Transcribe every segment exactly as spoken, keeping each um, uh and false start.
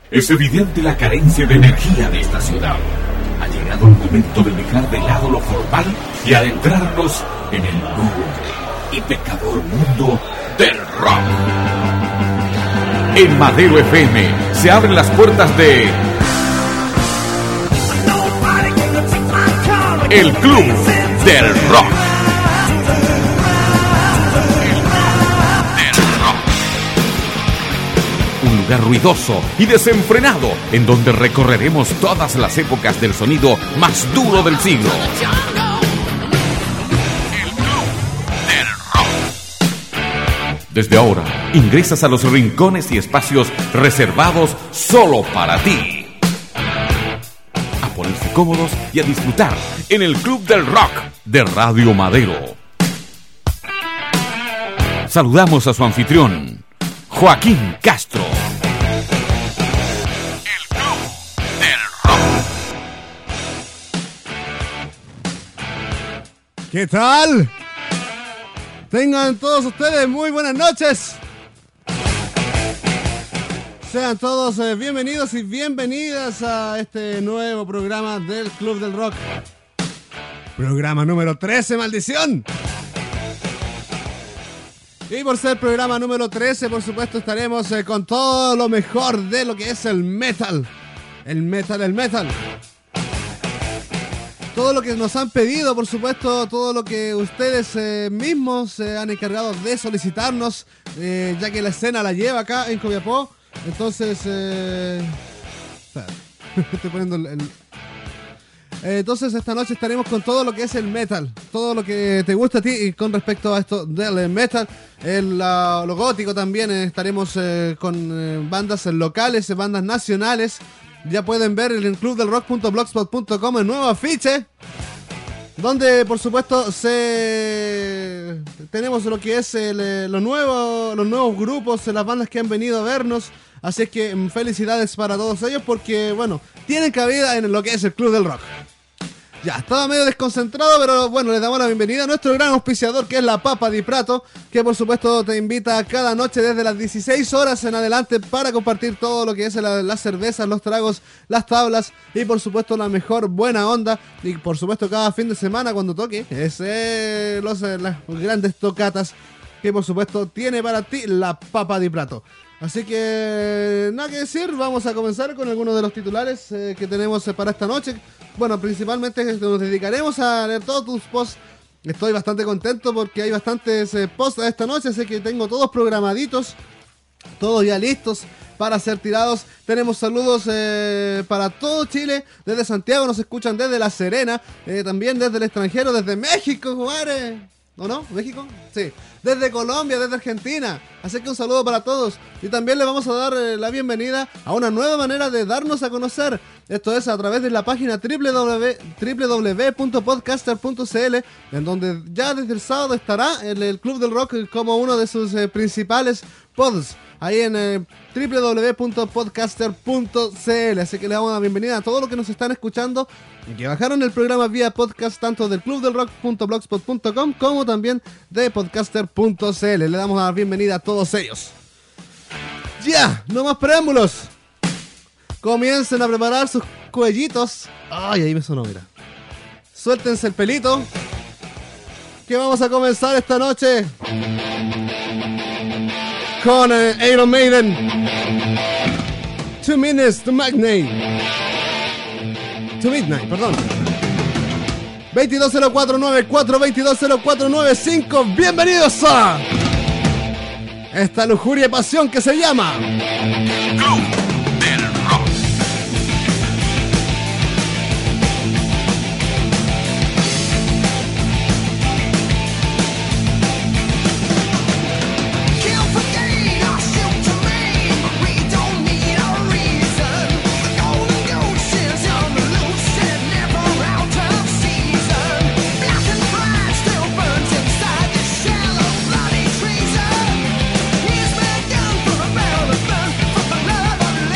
Es evidente la carencia de energía de esta ciudad. Ha llegado el momento de dejar de lado lo formal y adentrarnos en el lúgubre y pecador mundo del rock. En Madero F M se abren las puertas de El Club del Rock. Un lugar ruidoso y desenfrenado en donde recorreremos todas las épocas del sonido más duro del siglo. El Club del Rock. Desde ahora, ingresas a los rincones y espacios reservados solo para ti. A ponerse cómodos y a disfrutar en el Club del Rock de Radio Madero. Saludamos a su anfitrión, Joaquín Castro. El Club del Rock. ¿Qué tal? Tengan todos ustedes muy buenas noches. Sean todos eh, bienvenidos y bienvenidas a este nuevo programa del Club del Rock. Programa número trece, maldición. Y por ser programa número trece, por supuesto, estaremos eh, con todo lo mejor de lo que es el metal. El metal, el metal. Todo lo que nos han pedido, por supuesto, todo lo que ustedes eh, mismos se eh, han encargado de solicitarnos, eh, ya que la escena la lleva acá en Copiapó. Entonces, eh... estoy poniendo el... el... Eh, entonces esta noche estaremos con todo lo que es el metal, todo lo que te gusta a ti y con respecto a esto del metal, el, uh, lo gótico también, eh, estaremos eh, con eh, bandas locales, eh, bandas nacionales. Ya pueden ver en el club del rock punto blogspot punto com el nuevo afiche, donde por supuesto se tenemos lo que es el, lo nuevo, los nuevos grupos, las bandas que han venido a vernos. Así es que felicidades para todos ellos porque, bueno, tienen cabida en lo que es el Club del Rock. Ya, estaba medio desconcentrado, pero bueno, les damos la bienvenida a nuestro gran auspiciador, que es la Papa di Prato, que por supuesto te invita cada noche desde las dieciséis horas en adelante para compartir todo lo que es la, las cervezas, los tragos, las tablas y por supuesto la mejor buena onda. Y por supuesto cada fin de semana cuando toque, es eh, los, eh, las grandes tocatas que por supuesto tiene para ti la Papa di Prato. Así que nada que decir, vamos a comenzar con algunos de los titulares eh, que tenemos eh, para esta noche. Bueno, principalmente nos dedicaremos a leer todos tus posts. Estoy bastante contento porque hay bastantes eh, posts esta noche, así que tengo todos programaditos, todos ya listos para ser tirados. Tenemos saludos eh, para todo Chile, desde Santiago nos escuchan desde La Serena, eh, también desde el extranjero, desde México, jugadores. ¿O no? ¿México? Sí. Desde Colombia, desde Argentina. Así que un saludo para todos. Y también le vamos a dar eh, la bienvenida a una nueva manera de darnos a conocer. Esto es a través de la página doble u doble u doble u punto podcaster punto c l, en donde ya desde el sábado estará el, el Club del Rock como uno de sus eh, principales pods. Ahí en eh, doble u doble u doble u punto podcaster punto c l. Así que le damos la bienvenida a todos los que nos están escuchando y que bajaron el programa vía podcast tanto del club del rock punto blogspot punto com como también de podcaster punto c l. Le damos la bienvenida a todos ellos. Ya, no más preámbulos. Comiencen a preparar sus cuellitos. Ay, ahí me sonó, mira. Suéltense el pelito, que vamos a comenzar esta noche con eh, Iron Maiden, Two Minutes to Midnight. To Midnight, perdón. veintidós cero cuatro noventa y cuatro, veintidós cero cuatro noventa y cinco. Bienvenidos a esta lujuria y pasión que se llama Club del Rock. He's been done for a battle of fun, for the love of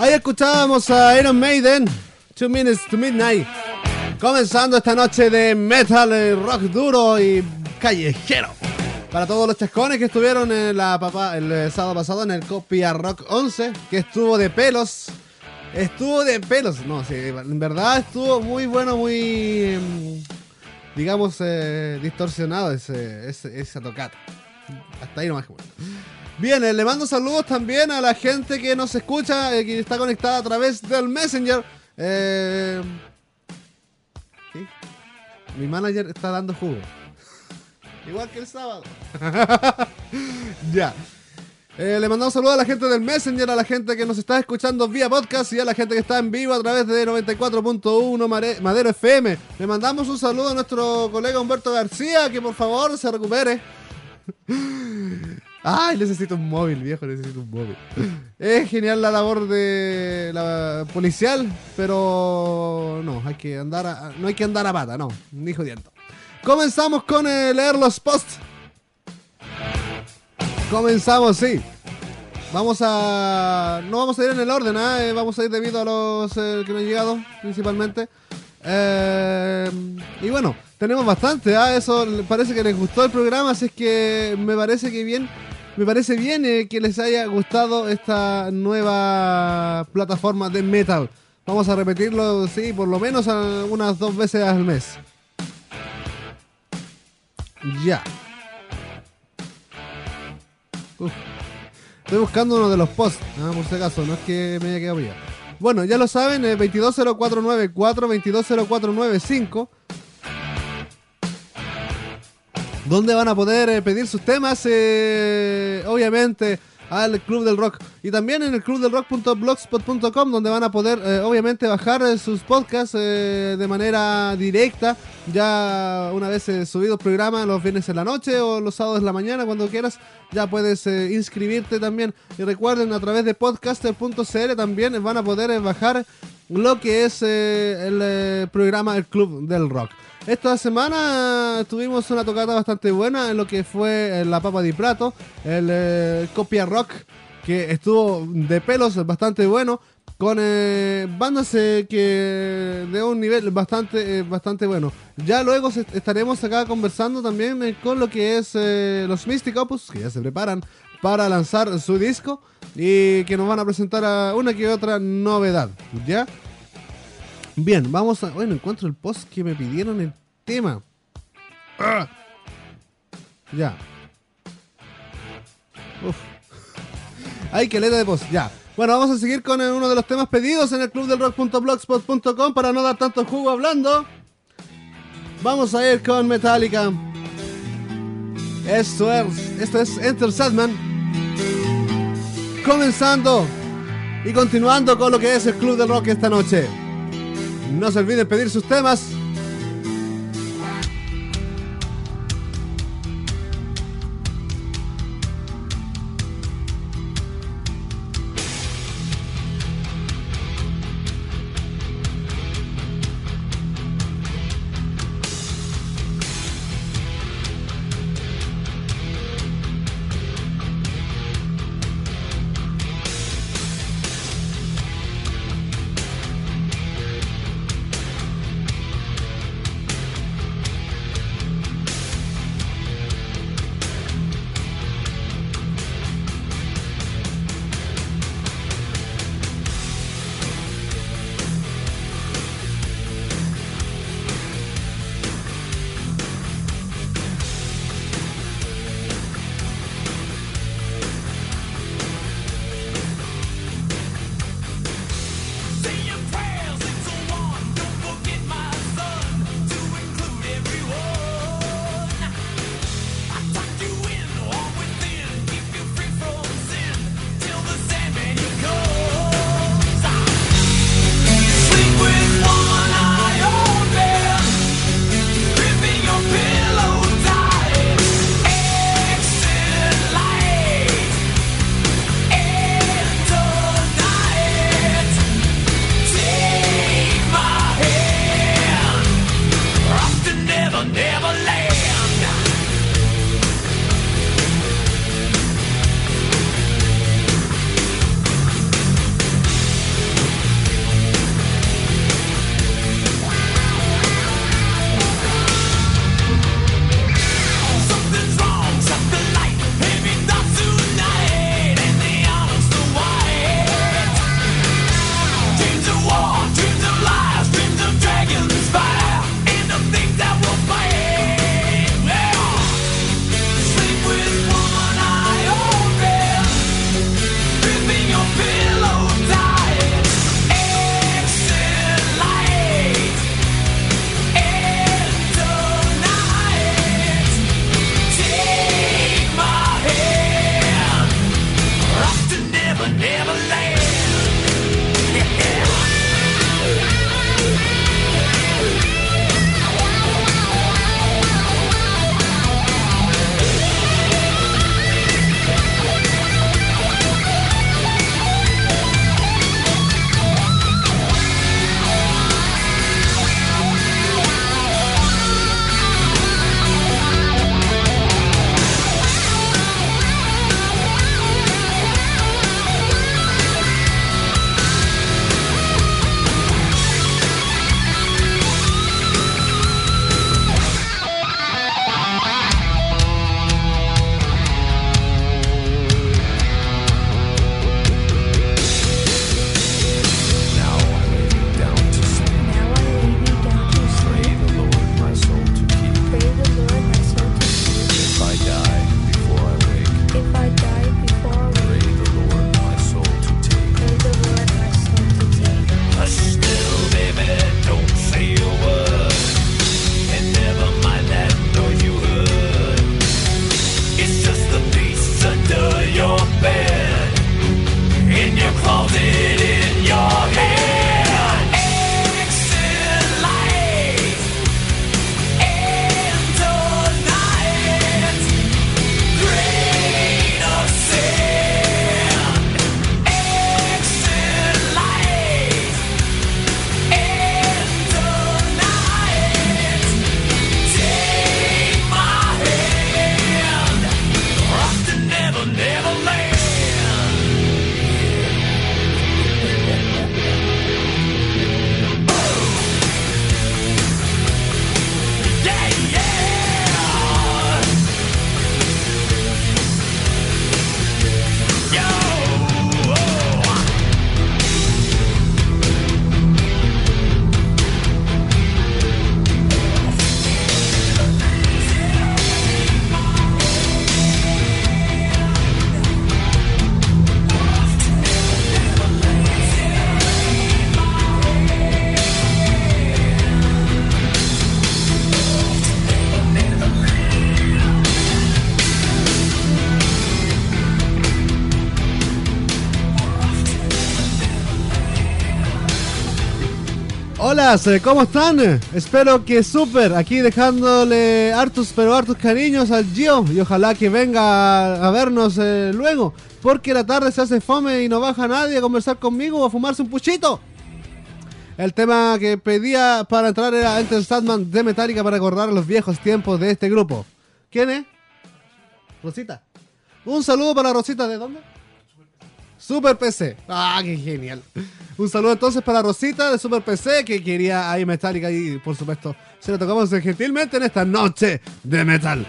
Ahí escuchábamos a Iron Maiden, Two Minutes to Midnight, comenzando esta noche de metal, eh, rock duro y callejero. Para todos los chascones que estuvieron en la papa, el eh, sábado pasado en el Copia Rock once, que estuvo de pelos. Estuvo de pelos, no, sí, en verdad estuvo muy bueno, muy, digamos, eh, distorsionado ese, ese, esa tocata. Hasta ahí nomás. Bien, eh, le mando saludos también a la gente que nos escucha, eh, que está conectada a través del Messenger. Eh, ¿sí? Mi manager está dando jugo. Igual que el sábado. Ya. Eh, le mandamos saludos a la gente del Messenger, a la gente que nos está escuchando vía podcast y a la gente que está en vivo a través de noventa y cuatro punto uno Madero F M. Le mandamos un saludo a nuestro colega Humberto García, que por favor se recupere. Ay, necesito un móvil, viejo, necesito un móvil. Es genial la labor de la policial, pero no, hay que andar a, no hay que andar a pata, no, ni jodiendo. Comenzamos con eh, leer los posts. Comenzamos, sí. Vamos a... No vamos a ir en el orden, ¿eh? Vamos a ir debido a los eh, que nos han llegado, principalmente. Eh, y bueno, tenemos bastante, ¿eh? Eso parece que les gustó el programa, así es que me parece que bien... Me parece bien eh, que les haya gustado esta nueva plataforma de metal. Vamos a repetirlo, sí, por lo menos a, unas dos veces al mes. Ya. Uf. Estoy buscando uno de los posts, ah, por si acaso, no es que me haya quedado ya. Bueno, ya lo saben, eh, veintidós cero cuatro noventa y cuatro, veintidós cero cuatro noventa y cinco, donde van a poder eh, pedir sus temas, eh, obviamente, al Club del Rock. Y también en el club del rock punto blogspot punto com, donde van a poder, eh, obviamente, bajar eh, sus podcasts eh, de manera directa. Ya una vez eh, subido el programa, los viernes en la noche o los sábados en la mañana, cuando quieras, ya puedes eh, inscribirte también. Y recuerden, a través de podcaster punto c l también van a poder eh, bajar lo que es eh, el eh, programa El Club del Rock. Esta semana tuvimos una tocata bastante buena en lo que fue la Papa di Prato, el eh, Copia Rock, que estuvo de pelos bastante bueno, con eh, bandas eh, que de un nivel bastante eh, bastante bueno. Ya luego se, estaremos acá conversando también eh, con lo que es eh, los Mystic Opus, que ya se preparan para lanzar su disco y que nos van a presentar a una que otra novedad, ¿ya? Bien, vamos a... Bueno, encuentro el post que me pidieron el tema. ¡Ah! Ya. Uf. Ay, qué letra de post, ya. Bueno, vamos a seguir con uno de los temas pedidos en el club del rock punto blogspot punto com para no dar tanto jugo hablando. Vamos a ir con Metallica. Esto es, esto es Enter Sandman. Comenzando y continuando con lo que es el Club del Rock esta noche. No se olviden pedir sus temas. Hola, ¿cómo están? Espero que súper, aquí dejándole hartos, pero hartos cariños al Gio y ojalá que venga a vernos eh, luego, porque la tarde se hace fome y no baja nadie a conversar conmigo o a fumarse un puchito. El tema que pedía para entrar era Enter Sandman de Metallica para recordar los viejos tiempos de este grupo. ¿Quién es? Rosita. Un saludo para Rosita, ¿de dónde? Super P C. Ah, qué genial. Un saludo entonces para Rosita de Super P C que quería ahí Metallica y por supuesto se lo tocamos gentilmente en esta noche de metal.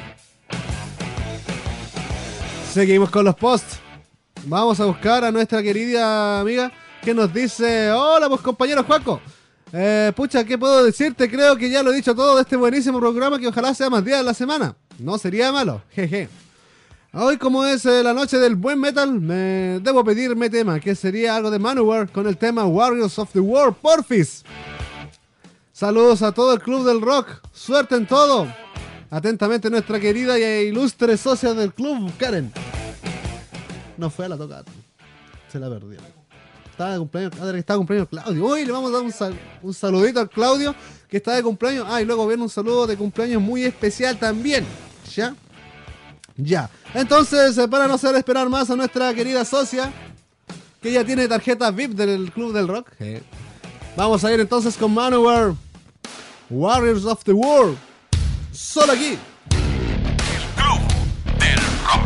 Seguimos con los posts. Vamos a buscar a nuestra querida amiga que nos dice: hola pues compañero Juaco. Eh, pucha, ¿qué puedo decirte? Creo que ya lo he dicho todo de este buenísimo programa que ojalá sea más días de la semana. No sería malo. Jeje. Hoy, como es eh, la noche del buen metal, me debo pedirme tema, que sería algo de Manowar con el tema Warriors of the World, porfis. Saludos a todo el club del rock, suerte en todo. Atentamente nuestra querida y ilustre socia del club, Karen. No fue a la tocata, se la perdió. Estaba de cumpleaños, estaba de cumpleaños Claudio. Uy, le vamos a dar un, sal, un saludito al Claudio, que está de cumpleaños. Ah, y luego viene un saludo de cumpleaños muy especial también. ¿Ya? Ya, entonces eh, para no hacer esperar más a nuestra querida socia, que ya tiene tarjeta V I P del Club del Rock, eh, vamos a ir entonces con Manowar, Warriors of the World, solo aquí. Club del Rock.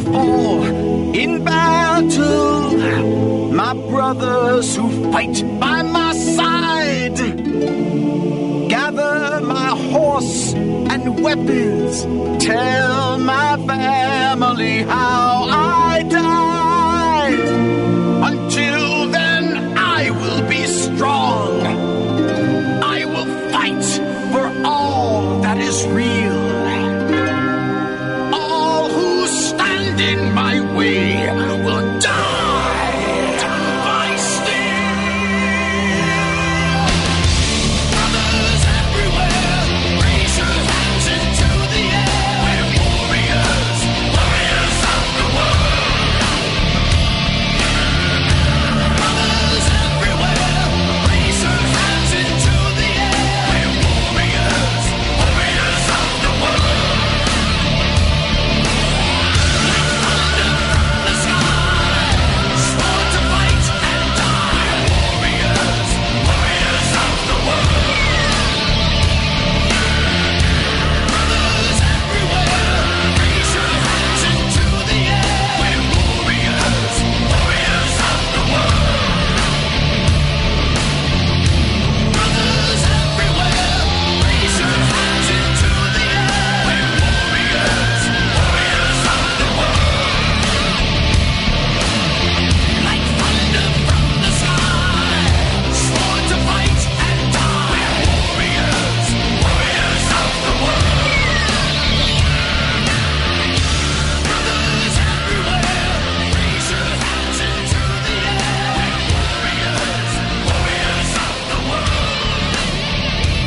fall in battle, my brothers who fight by my side. Gather my horse and weapons, tell my family how I died. Until then I will be strong. I will fight for all that is real. All who stand in my way will die by steel. Brothers everywhere, raise your hands into the air. We're warriors, warriors of the world. Brothers everywhere, raise your hands into the air. We're warriors, warriors of the world. Thunder from the sky, sworn to fight and die. Warriors, warriors of the world. Brothers everywhere, raise your hands into the air. We're warriors, warriors of the world. Brothers everywhere, raise your hands into the air. We're warriors, warriors of the world. Like thunder from the sky, sworn to fight and die. We're warriors, warriors of the world. Brothers everywhere, raise your hands into the air. We're warriors, warriors of the world.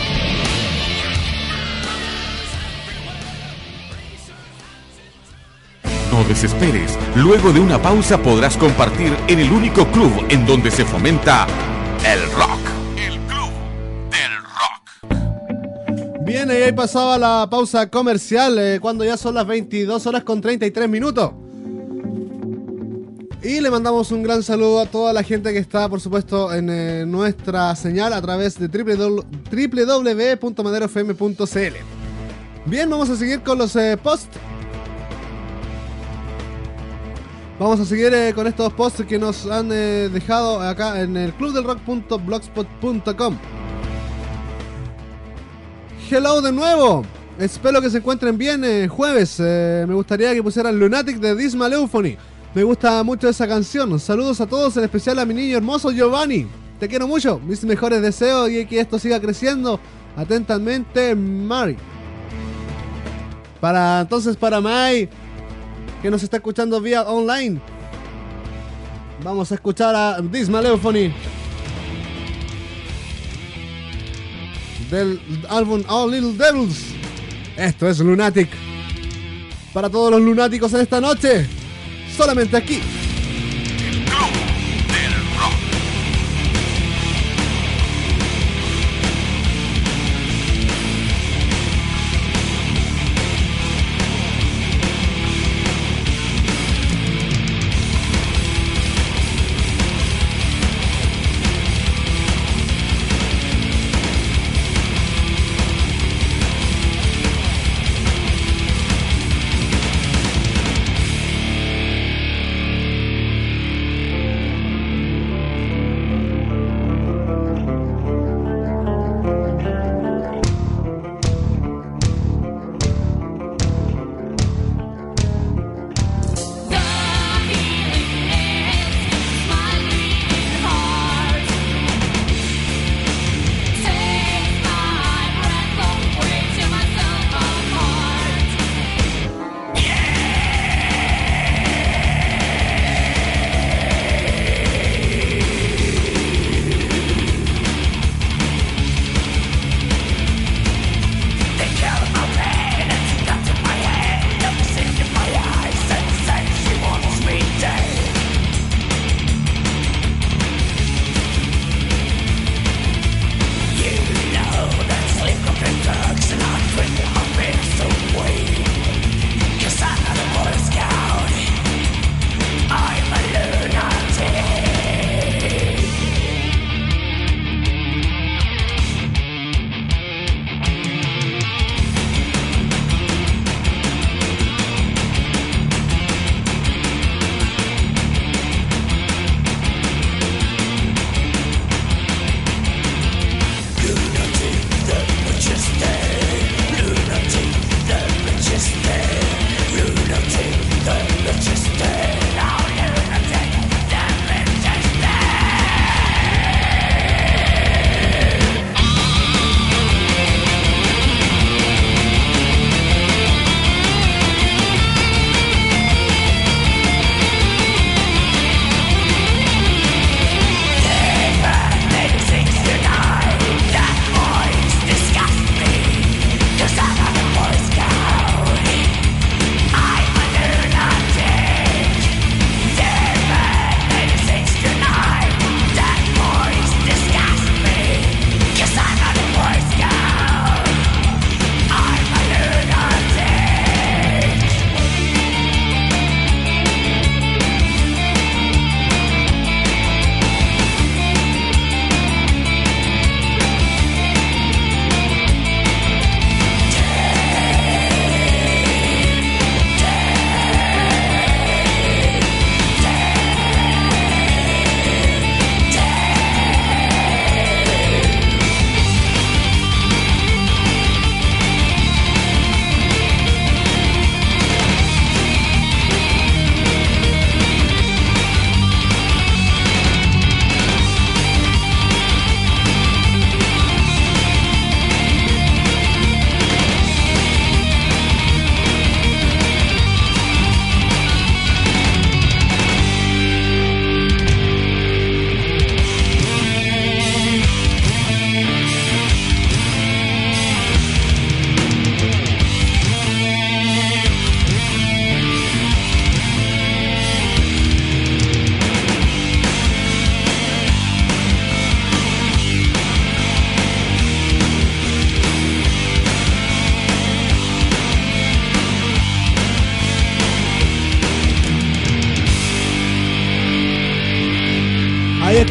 No desesperes. Luego de una pausa podrás compartir en el único club en donde se fomenta el rock. El club del rock. Bien, y ahí pasaba la pausa comercial, eh, cuando ya son las veintidós horas con treinta y tres minutos. Y le mandamos un gran saludo a toda la gente que está, por supuesto, en eh, nuestra señal a través de w w w punto madero f m punto c l. Bien, vamos a seguir con los eh, posts. Vamos a seguir eh, con estos posts que nos han eh, dejado acá en el club del rock punto blogspot punto com. Hello de nuevo. Espero que se encuentren bien. eh, jueves. Eh, me gustaría que pusieran Lunatic de Dismal Euphony. Me gusta mucho esa canción. Saludos a todos, en especial a mi niño hermoso Giovanni. Te quiero mucho. Mis mejores deseos y que esto siga creciendo. Atentamente, Mari. Para entonces, para Mai, que nos está escuchando vía online, vamos a escuchar a Dismal Euphony del álbum All Little Devils. Esto es Lunatic. Para todos los lunáticos en esta noche, solamente aquí. El club del rock.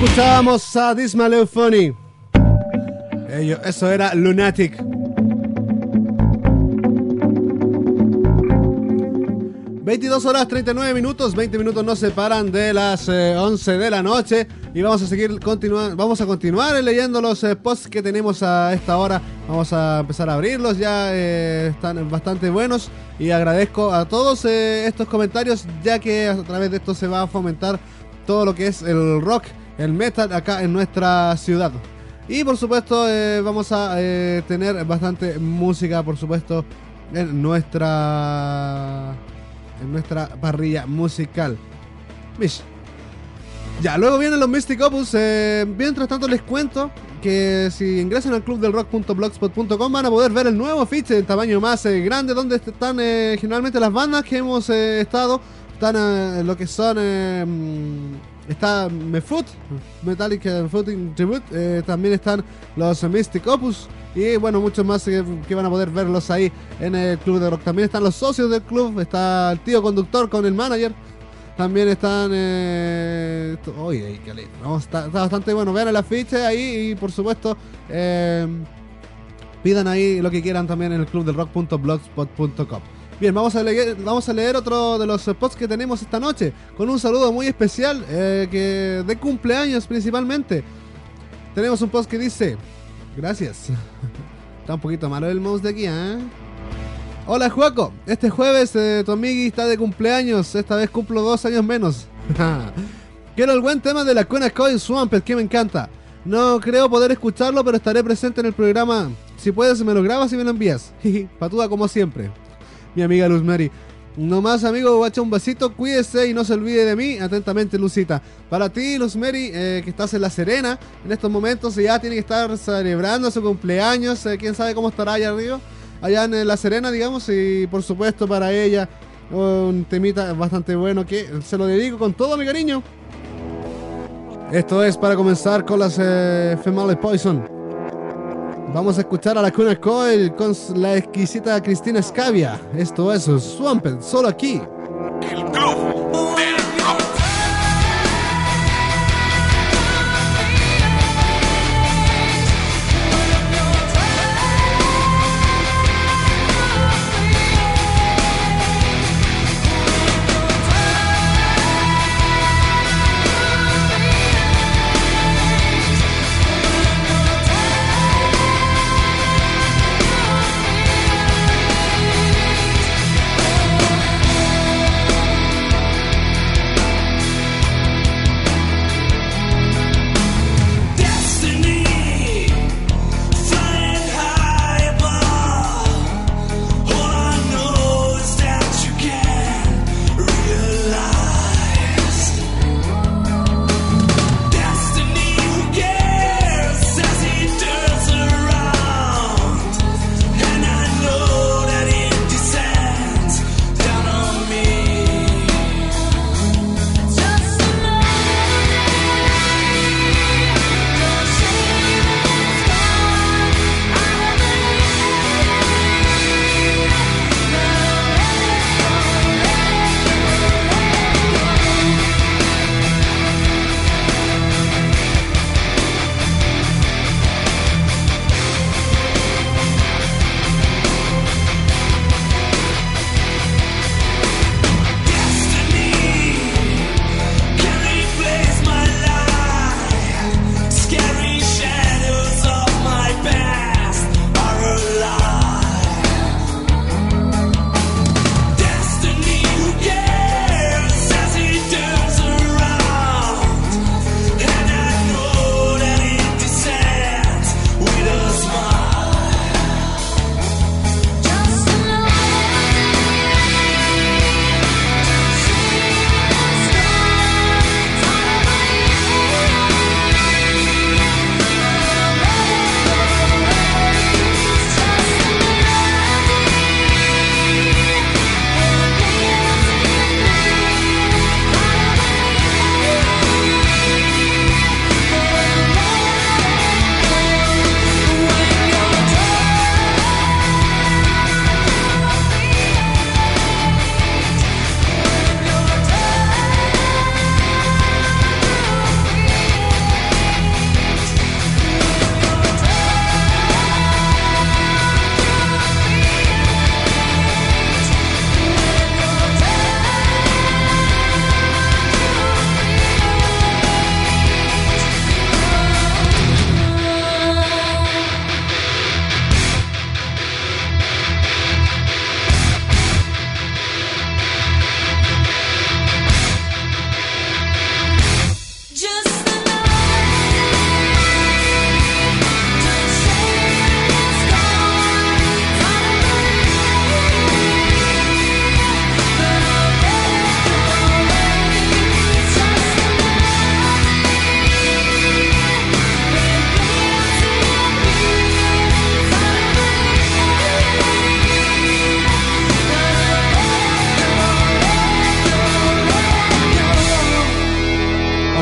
Escuchábamos a Dismal Euphony. Ello, eso era Lunatic. veintidós horas treinta y nueve minutos, veinte minutos nos separan de las eh, once de la noche y vamos a seguir continuando, vamos a continuar leyendo los eh, posts que tenemos a esta hora. Vamos a empezar a abrirlos, ya eh, están bastante buenos y agradezco a todos eh, estos comentarios, ya que a través de esto se va a fomentar todo lo que es el rock, el metal acá en nuestra ciudad. Y por supuesto eh, vamos a eh, tener bastante música, por supuesto, en nuestra en nuestra parrilla musical. Mish. Ya, luego vienen los Mystic Opus. Eh, mientras tanto les cuento que si ingresan al club del rock punto blogspot punto com van a poder ver el nuevo afiche en tamaño más eh, grande, donde están eh, generalmente las bandas que hemos eh, estado. Están eh, lo que son eh, está Mefoot, Metallic Foot in Tribute, eh, también están los Mystic Opus y bueno, muchos más que, que van a poder verlos ahí en el club de rock. También están los socios del club, está el tío conductor con el manager. También están eh, oye, no, está, está bastante bueno. Vean el afiche ahí y por supuesto eh, pidan ahí lo que quieran también en el club del rock punto blogspot punto com. Bien, vamos a, leer, vamos a leer otro de los posts que tenemos esta noche, con un saludo muy especial, eh, que de cumpleaños principalmente. Tenemos un post que dice: gracias. Está un poquito malo el mouse de aquí, ¿eh? Hola Juaco, este jueves eh, tu amigui está de cumpleaños, esta vez cumplo dos años menos. Quiero el buen tema de la Cuna Coil Swamped, que me encanta. No creo poder escucharlo, pero estaré presente en el programa. Si puedes me lo grabas y me lo envías. Patuda como siempre. Mi amiga Luz Mary. No más, amigo, guacha, un besito, cuídese y no se olvide de mí. Atentamente, Lucita. Para ti, Luz Mary, eh, que estás en La Serena en estos momentos y ya tiene que estar celebrando su cumpleaños. Eh, quién sabe cómo estará allá arriba, allá en La Serena, digamos. Y por supuesto para ella un temita bastante bueno que se lo dedico con todo mi cariño. Esto es para comenzar con las eh, Female Poison. Vamos a escuchar a la Cuna Coil con la exquisita Cristina Scavia. Esto es Swamped, solo aquí. El Club del Rock. Thank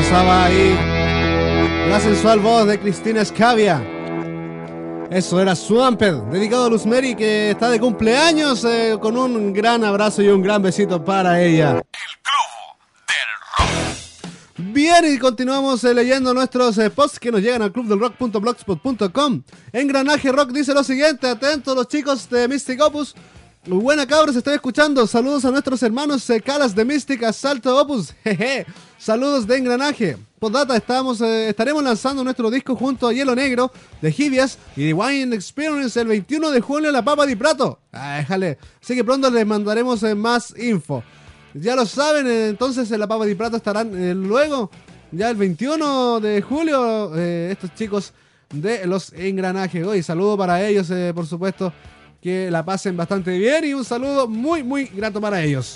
pasaba ahí la sensual voz de Cristina Scavia. Eso era Swamped, dedicado a Luz Mary, que está de cumpleaños, eh, con un gran abrazo y un gran besito para ella. El Club del Rock. Bien, y continuamos eh, leyendo nuestros eh, posts que nos llegan al club del rock punto blogspot punto com. Engranaje Rock dice lo siguiente: atentos los chicos de Mystic Opus. Muy buena, cabros, estoy escuchando. Saludos a nuestros hermanos eh, Calas de Mystic, Asalto Opus. Jeje. Saludos de Engranaje. Postdata, estamos, eh, estaremos lanzando nuestro disco junto a Hielo Negro, de Givias y The Wine Experience el veintiuno de julio en la Papa di Prato. Ah, déjale. Así que pronto les mandaremos eh, más info. Ya lo saben, eh, entonces en la Papa di Prato estarán eh, luego, ya el veintiuno de julio, eh, estos chicos de los Engranajes. Hoy saludo para ellos, eh, por supuesto. Que la pasen bastante bien y un saludo muy, muy grato para ellos.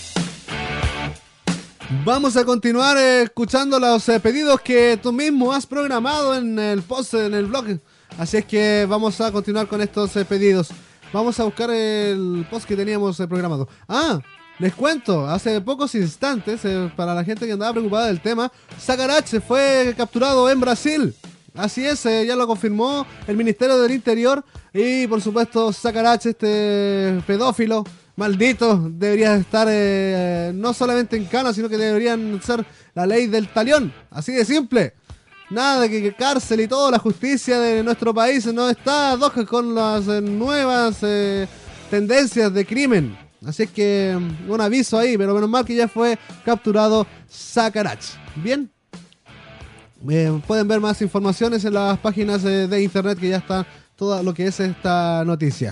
Vamos a continuar eh, escuchando los eh, pedidos que tú mismo has programado en el post, en el blog. Así es que vamos a continuar con estos eh, pedidos. Vamos a buscar el post que teníamos eh, programado. Ah, les cuento, hace pocos instantes, eh, para la gente que andaba preocupada del tema, Sacarache fue capturado en Brasil. Así es, eh, ya lo confirmó el Ministerio del Interior. Y por supuesto, Sacarache, este pedófilo maldito, debería estar eh, no solamente en cana, sino que deberían ser la ley del talión. Así de simple. Nada de que, que cárcel y todo, la justicia de nuestro país no está ad hoc con las eh, nuevas eh, tendencias de crimen. Así es que un aviso ahí, pero menos mal que ya fue capturado Sacarache. Bien. Eh, pueden ver más informaciones en las páginas eh, de internet, que ya está todo lo que es esta noticia.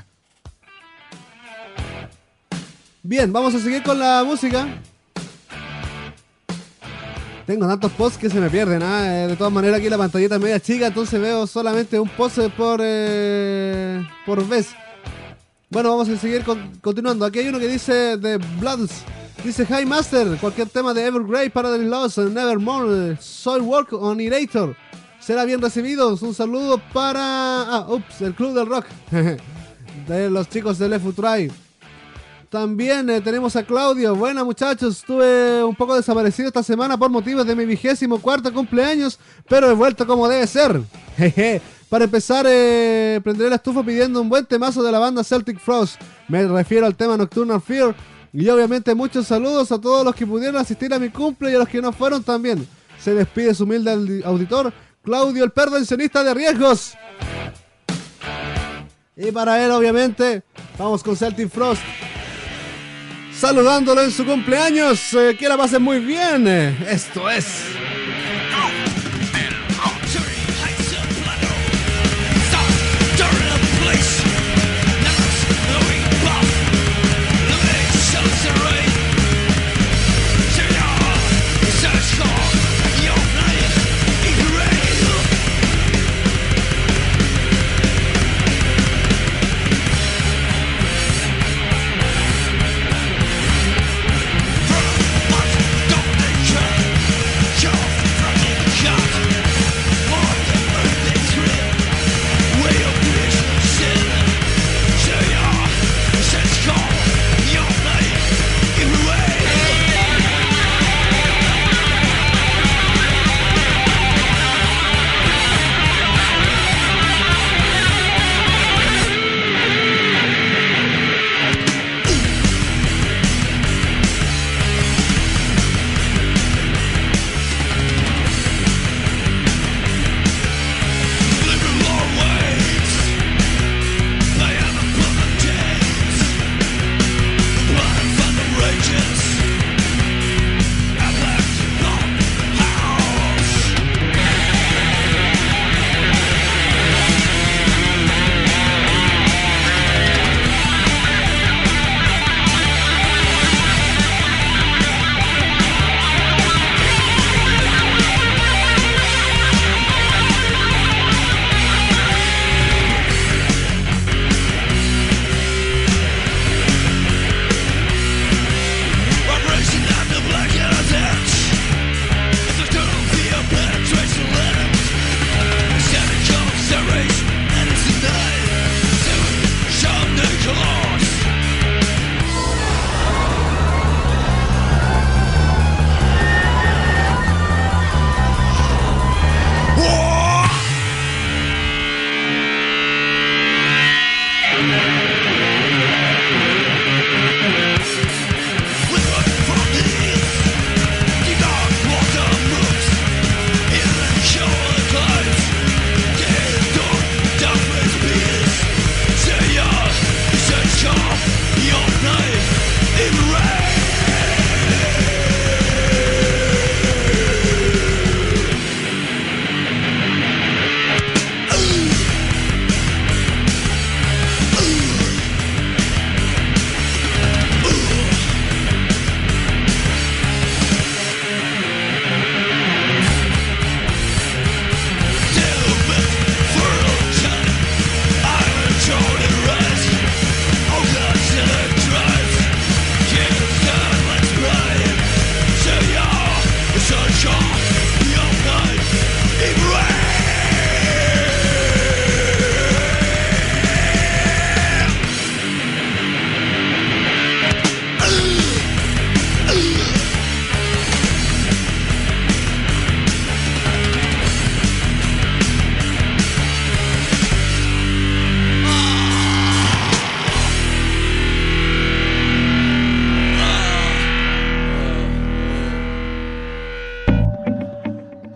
Bien, vamos a seguir con la música. Tengo tantos posts que se me pierden, ¿eh? De todas maneras aquí la pantallita es media chica, entonces veo solamente un post por, eh, por vez. Bueno, vamos a seguir con, continuando. Aquí hay uno que dice The Bloods. Dice: Hi Master, cualquier tema de Evergrey, Paradise Lost, Nevermore, Soil Work o Nirator será bien recibido. Un saludo para... Ah, ups, el Club del Rock. De los chicos de Left Try. También eh, tenemos a Claudio. Buena, muchachos, estuve un poco desaparecido esta semana por motivos de mi vigésimo cuarto cumpleaños, pero he vuelto como debe ser. Jeje. Para empezar, eh, prenderé la estufa pidiendo un buen temazo de la banda Celtic Frost. Me refiero al tema Nocturnal Fear. Y obviamente muchos saludos a todos los que pudieron asistir a mi cumple y a los que no fueron también. Se despide su humilde auditor, Claudio, el pervencionista de riesgos. Y para él, obviamente, vamos con Celtic Frost, saludándolo en su cumpleaños. Eh, que la pasen muy bien. Eh, esto es... Sure.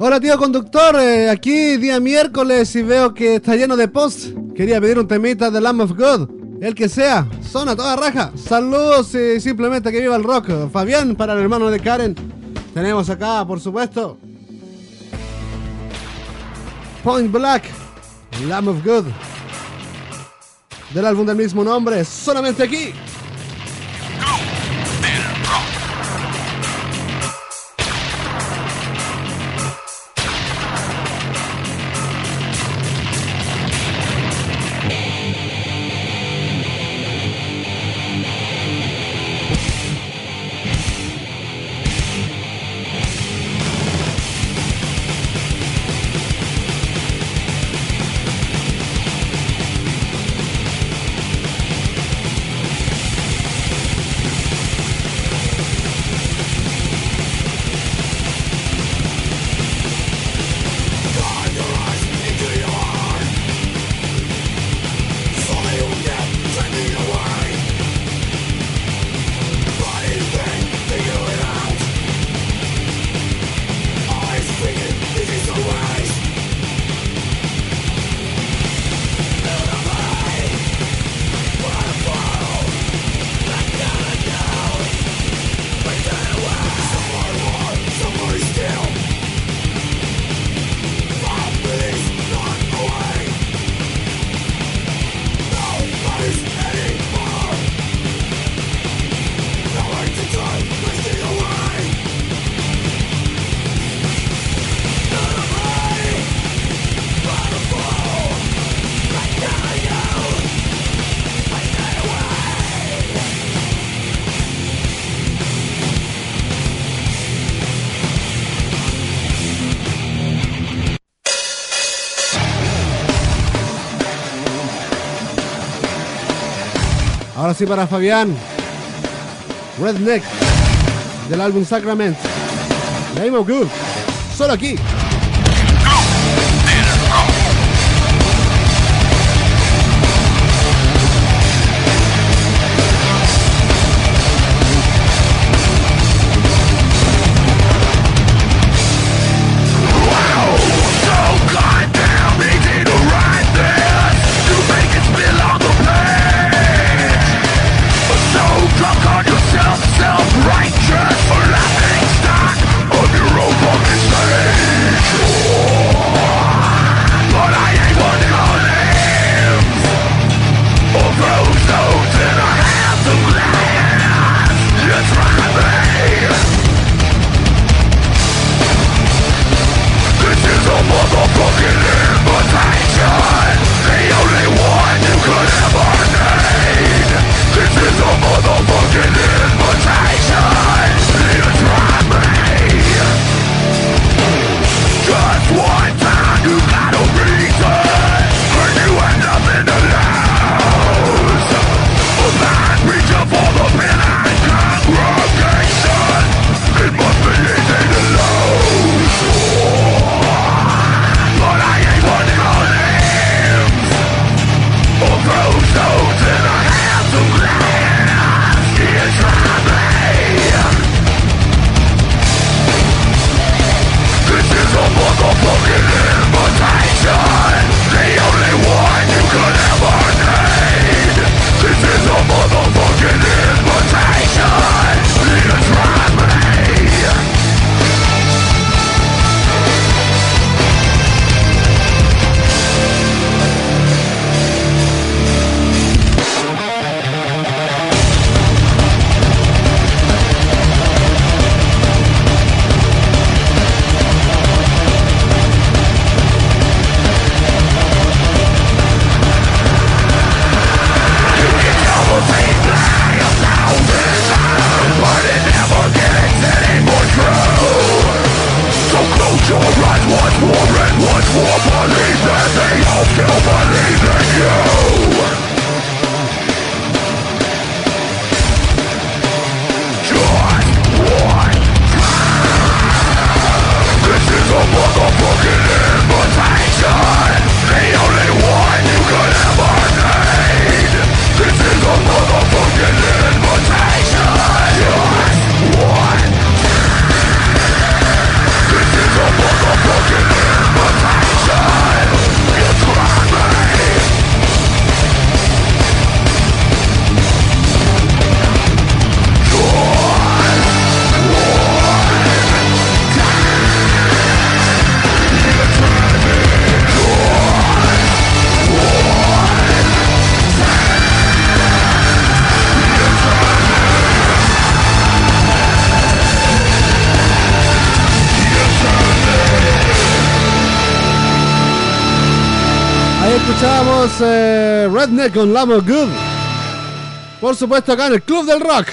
Hola tío conductor, eh, aquí día miércoles y veo que está lleno de posts. Quería pedir un temita de Lamb of God, el que sea, son a toda raja. Saludos y simplemente que viva el rock. Fabián, para el hermano de Karen. Tenemos acá, por supuesto, Point Black, Lamb of God, del álbum del mismo nombre, solamente aquí. Ahora sí para Fabián, Redneck, del álbum Sacrament, Name of Good, solo aquí. Self-righteous for laughing stock of your own fucking state. Escuchábamos eh, Redneck con Lamo Good. Por supuesto, acá en el Club del Rock.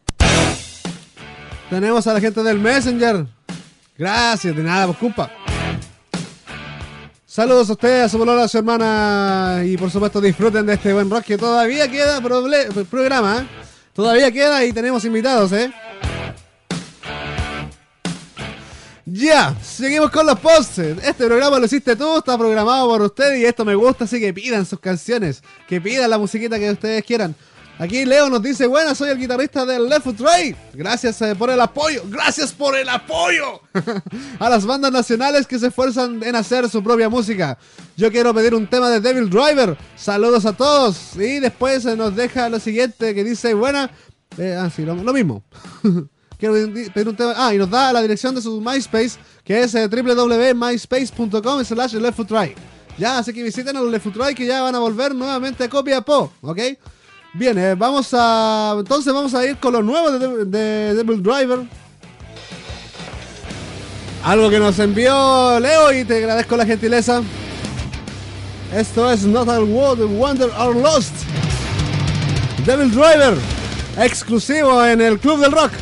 Tenemos a la gente del Messenger. Gracias, de nada, pues culpa. Saludos a ustedes, a su polola, a su hermana. Y por supuesto, disfruten de este buen rock que todavía queda proble- programa. ¿eh? Todavía queda y tenemos invitados, ¿eh? Ya, seguimos con los posts. Este programa lo hiciste tú, está programado por ustedes y esto me gusta, así que pidan sus canciones, que pidan la musiquita que ustedes quieran. Aquí Leo nos dice, bueno, soy el guitarrista del Left Foot Right. Gracias eh, por el apoyo, gracias por el apoyo a las bandas nacionales que se esfuerzan en hacer su propia música. Yo quiero pedir un tema de Devil Driver. Saludos a todos. Y después eh, nos deja lo siguiente que dice, buena, eh, ah, sí, lo, lo mismo. Quiero pedir un tema. Ah, y nos da la dirección de su MySpace, que es eh, w w w punto myspace punto com slash Left Foot Right. Ya, así que visiten a los Left Foot Right que ya van a volver nuevamente a Copiapó, ¿ok? Bien, eh, vamos a. Entonces vamos a ir con los nuevos de, de Devil Driver. Algo que nos envió Leo y te agradezco la gentileza. Esto es Not All World Wonder or Lost. Devil Driver, exclusivo en el Club del Rock.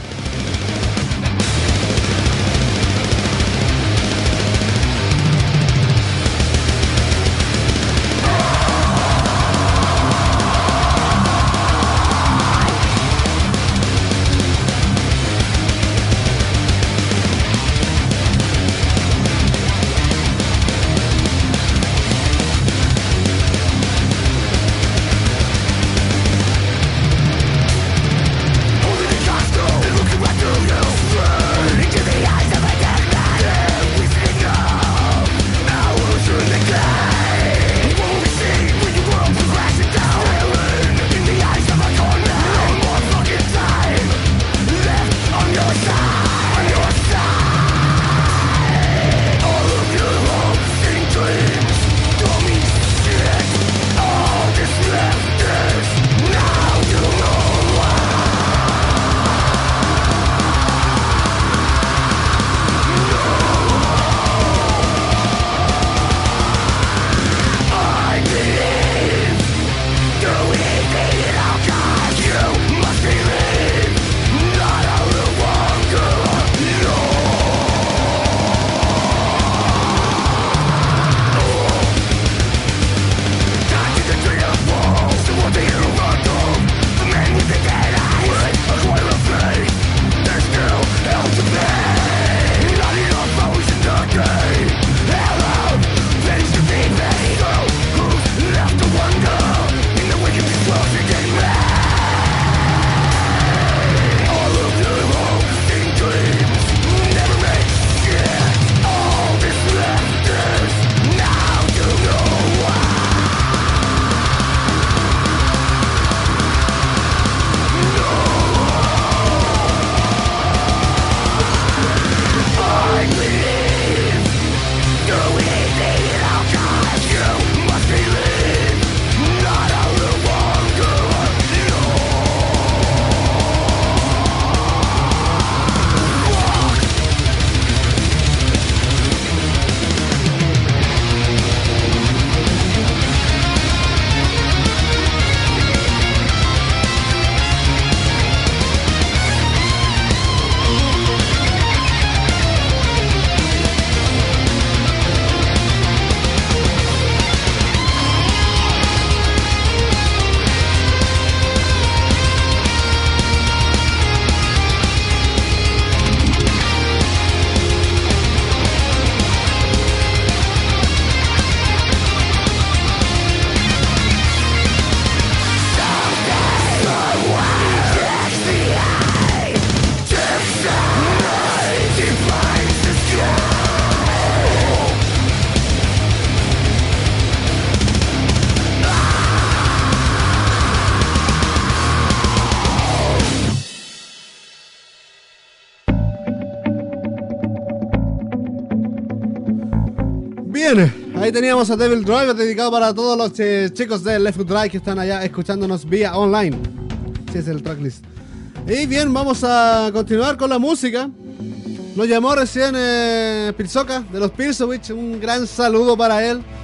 Bien, ahí teníamos a Devil Driver dedicado para todos los eh, chicos de Left Foot Right que están allá escuchándonos vía online. Sí, es el tracklist. Y bien, vamos a continuar con la música. Nos llamó recién eh, Pilsoka de los Pilsowich. Un gran saludo para él.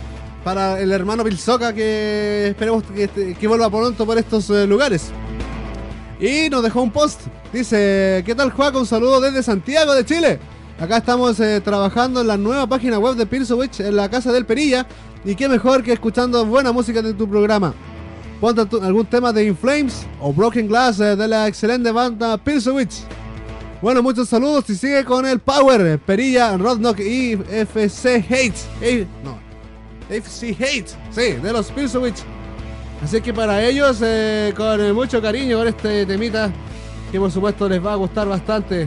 para el hermano Pilsoca, que esperemos que, que vuelva pronto por estos eh, lugares. Y nos dejó un post. Dice: ¿qué tal, Juaco? Un saludo desde Santiago de Chile. Acá estamos eh, trabajando en la nueva página web de Pilsowich en la casa del Perilla. Y qué mejor que escuchando buena música de tu programa. Ponte tu- algún tema de In Flames o Broken Glass eh, de la excelente banda Pilsowich. Bueno, muchos saludos y sigue con el Power, Perilla, Rodnock y F C Hate. Eh, no, F C Hate, sí, de los Pilsowich. Así que para ellos, eh, con eh, mucho cariño, con este temita, que por supuesto les va a gustar bastante.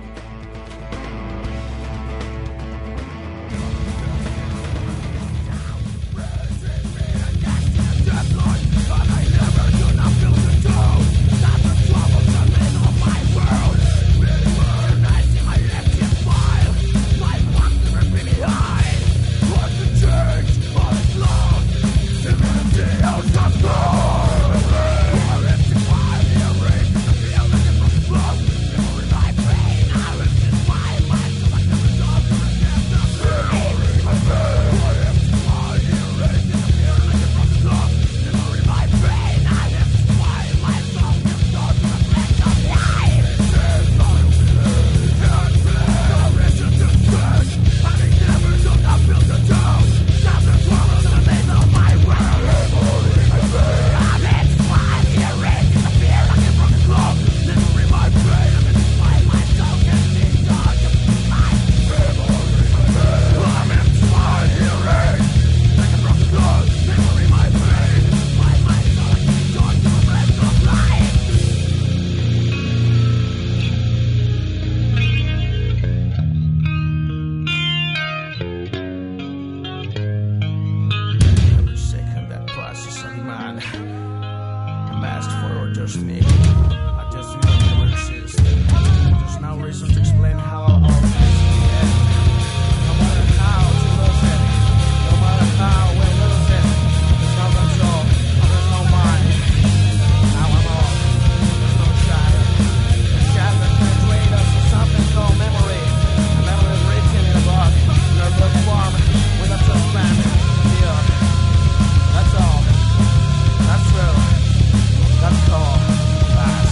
Second that process of man. I'm asked for just me. I just never exist. There's no reason to explain how all this began. No matter how to lose it, no matter how we lose it, there's no control, there's no mind. Now I'm off. There's no shadow. The shadow that penetrates us is something called memory. A memory is written in a book, in our book form, with a transplant. Yeah. That's all. That's true. That's called fast.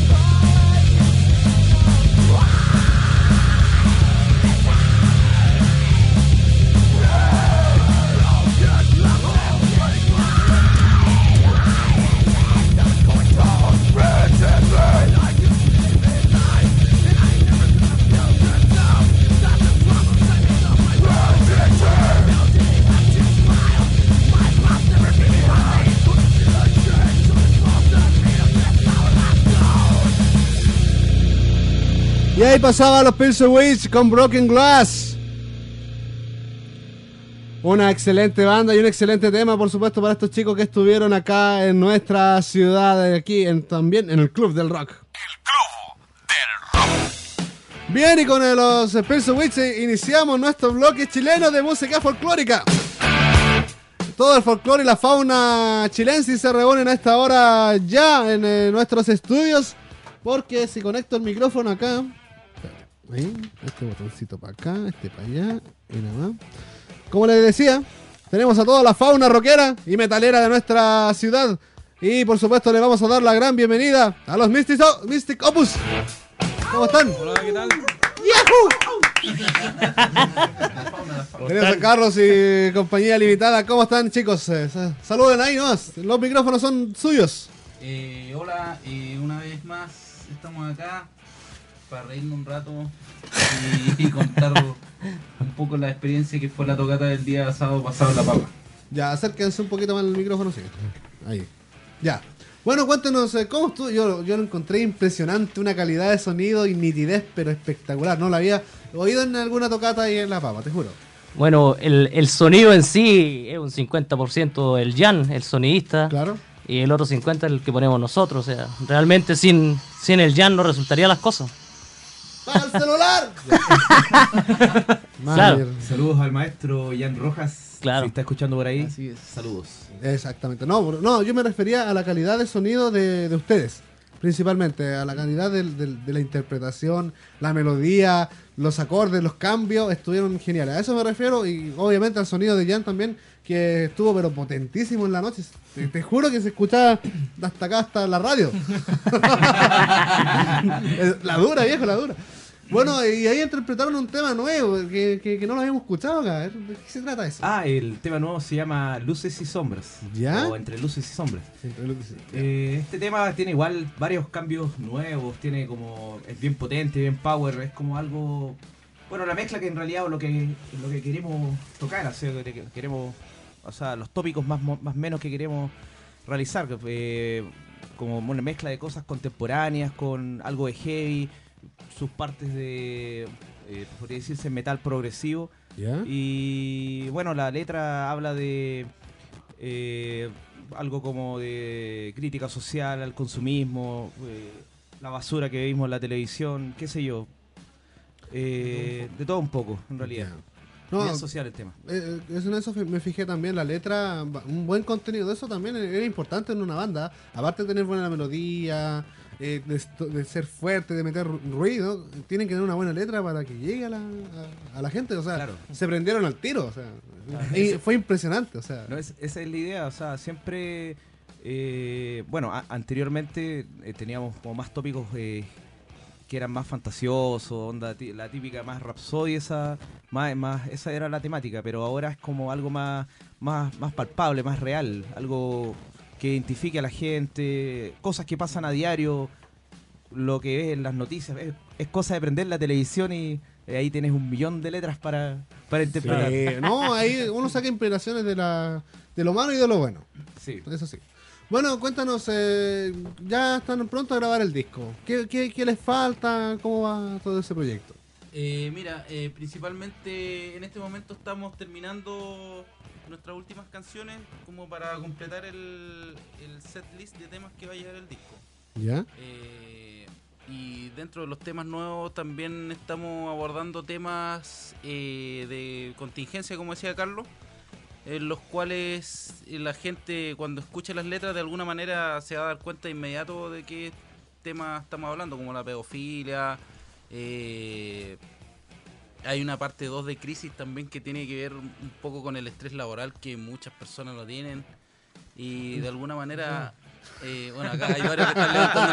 Y ahí pasaba los Pilsowich con Broken Glass. Una excelente banda y un excelente tema, por supuesto, para estos chicos que estuvieron acá en nuestra ciudad, aquí en, también en el Club del Rock. Bien, y con eh, los Pilsowich eh, iniciamos nuestro bloque chileno de música folclórica. Todo el folclore y la fauna chilense se reúnen a esta hora ya en eh, nuestros estudios. Porque si conecto el micrófono acá, ahí, este botoncito para acá, este para allá, y nada más. Como les decía, tenemos a toda la fauna rockera y metalera de nuestra ciudad. Y por supuesto le vamos a dar la gran bienvenida a los Mystic, Mystic Opus. ¿Cómo están? Hola, ¿qué tal? ¡Yahoo! Tenemos a Carlos y compañía limitada. ¿Cómo están, chicos? Eh, sa- saluden ahí nomás. Los micrófonos son suyos. Eh, hola, eh, una vez más estamos acá para reírnos un rato y, y contar un poco la experiencia que fue la tocata del día sábado pasado en La Papa. Ya, acérquense un poquito más al micrófono, sí. Ahí. Ya. Bueno, cuéntenos, eh, ¿cómo estuvo? Yo, yo lo encontré impresionante, una calidad de sonido y nitidez, pero espectacular. No la había oído en alguna tocata ahí en La Papa, te juro. Bueno, el, el sonido en sí es un cincuenta por ciento el Jan, el sonidista, Claro. y el otro cincuenta por ciento el que ponemos nosotros. O sea, realmente sin, sin el Jan no resultarían las cosas. ¡Para el celular! Claro. Madre. Saludos al maestro Jan Rojas. Claro. Si está escuchando por ahí, Así es. saludos. Exactamente. No, no, yo me refería a la calidad de sonido de, de ustedes. principalmente, a la calidad del- del- de la interpretación, la melodía, los acordes, los cambios, estuvieron geniales. A eso me refiero, y obviamente al sonido de Jan también, que estuvo pero potentísimo en la noche. Te, te juro que se escuchaba hasta acá, hasta la radio. La dura, viejo, la dura. Bueno, y ahí interpretaron un tema nuevo que, que, que no lo habíamos escuchado acá. ¿De qué se trata eso? Ah, el tema nuevo se llama Luces y Sombras. ¿Ya? O Entre Luces y Sombras. Sí, es lo que sí. Eh, este tema tiene igual varios cambios nuevos, tiene como, es bien potente, bien power, es como algo, bueno, la mezcla que en realidad lo que lo que queremos tocar, o sea, que queremos, o sea, los tópicos más mo- más menos que queremos realizar, que, eh, como una mezcla de cosas contemporáneas con algo de heavy, sus partes de, eh, podría decirse, metal progresivo. ¿Ya? Y bueno, la letra habla de eh, algo como de crítica social al consumismo, eh, la basura que vimos en la televisión, qué sé yo. Eh, de todo un poco, en realidad. No, Bien social el tema. Eh, eh, eso en eso fi- me fijé también, la letra, ba- un buen contenido de eso también era importante en una banda, aparte de tener buena melodía, eh, de, esto- de ser fuerte, de meter ru- ruido, tienen que tener una buena letra para que llegue a la, a, a la gente, o sea, Claro. se prendieron al tiro, o sea, Ah, y ese- fue impresionante, o sea, No, es, esa es la idea, o sea, siempre, eh, bueno, a- anteriormente eh, teníamos como más tópicos eh, que eran más fantasiosos, onda, ti- la típica más rapsodia, esa, más, más, esa era la temática, pero ahora es como algo más, más, más palpable, más real, algo que identifique a la gente, cosas que pasan a diario, lo que ves en las noticias, es, es cosa de prender la televisión y eh, ahí tienes un millón de letras para, para interpretar. sí, no, ahí uno saca inspiraciones de, la, de lo malo y de lo bueno. Sí. Eso sí. Bueno, cuéntanos, eh, ya están pronto a grabar el disco. ¿Qué, qué, qué les falta? ¿Cómo va todo ese proyecto? Eh, mira, eh, principalmente en este momento estamos terminando nuestras últimas canciones como para completar el, el set list de temas que va a llevar el disco. ¿Ya? Eh, y dentro de los temas nuevos también estamos abordando temas eh, de contingencia, como decía Carlos, en los cuales la gente cuando escucha las letras de alguna manera se va a dar cuenta de inmediato de qué tema estamos hablando, como la pedofilia. Eh, hay una parte dos de Crisis también que tiene que ver un poco con el estrés laboral que muchas personas lo tienen y de alguna manera... Eh, bueno, acá hay varios que están levantando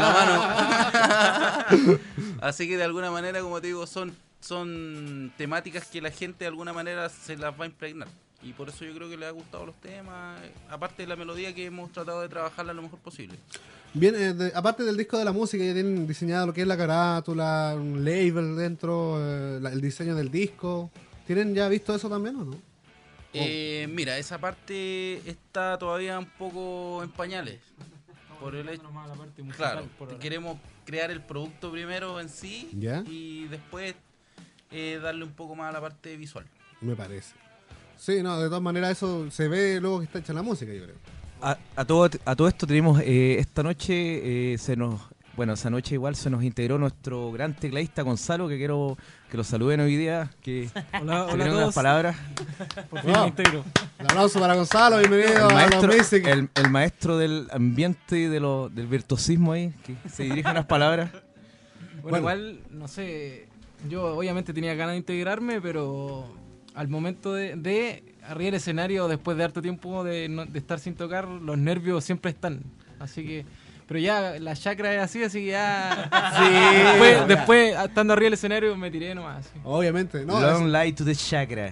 la mano. Así que de alguna manera, como te digo, son, son temáticas que la gente de alguna manera se las va a impregnar. Y por eso yo creo que les ha gustado los temas, eh, aparte de la melodía que hemos tratado de trabajarla lo mejor posible. Bien, eh, de- aparte del disco de la música, ya tienen diseñado lo que es la carátula, un label dentro, eh, la- el diseño del disco. ¿Tienen ya visto eso también o no? Eh, mira, esa parte está todavía un poco en pañales. Por el hecho, claro, queremos crear el producto primero en sí ¿Ya? y después eh, darle un poco más a la parte visual. Me parece. Sí, no, de todas maneras eso se ve luego que está hecha la música, yo creo. A, a todo, a todo esto tenemos eh, esta noche, eh, se nos, bueno, esa noche igual se nos integró nuestro gran tecladista Gonzalo, que quiero que lo saluden hoy día, que Hola, se hola a tiene unas todos. palabras. Por fin Wow. me integro. Un aplauso para Gonzalo, bienvenido El a los maestro, Music. el, el maestro del ambiente y de lo, del virtuosismo ahí, que se dirige unas palabras. Bueno, Bueno. igual, no sé, yo obviamente tenía ganas de integrarme, pero al momento de, de arriba del escenario, después de harto tiempo de, no- de estar sin tocar, los nervios siempre están. Así que, pero ya la chakra es así, así que ya... después, después, estando arriba del escenario, me tiré nomás. así. Obviamente, no, Long light to the chakra.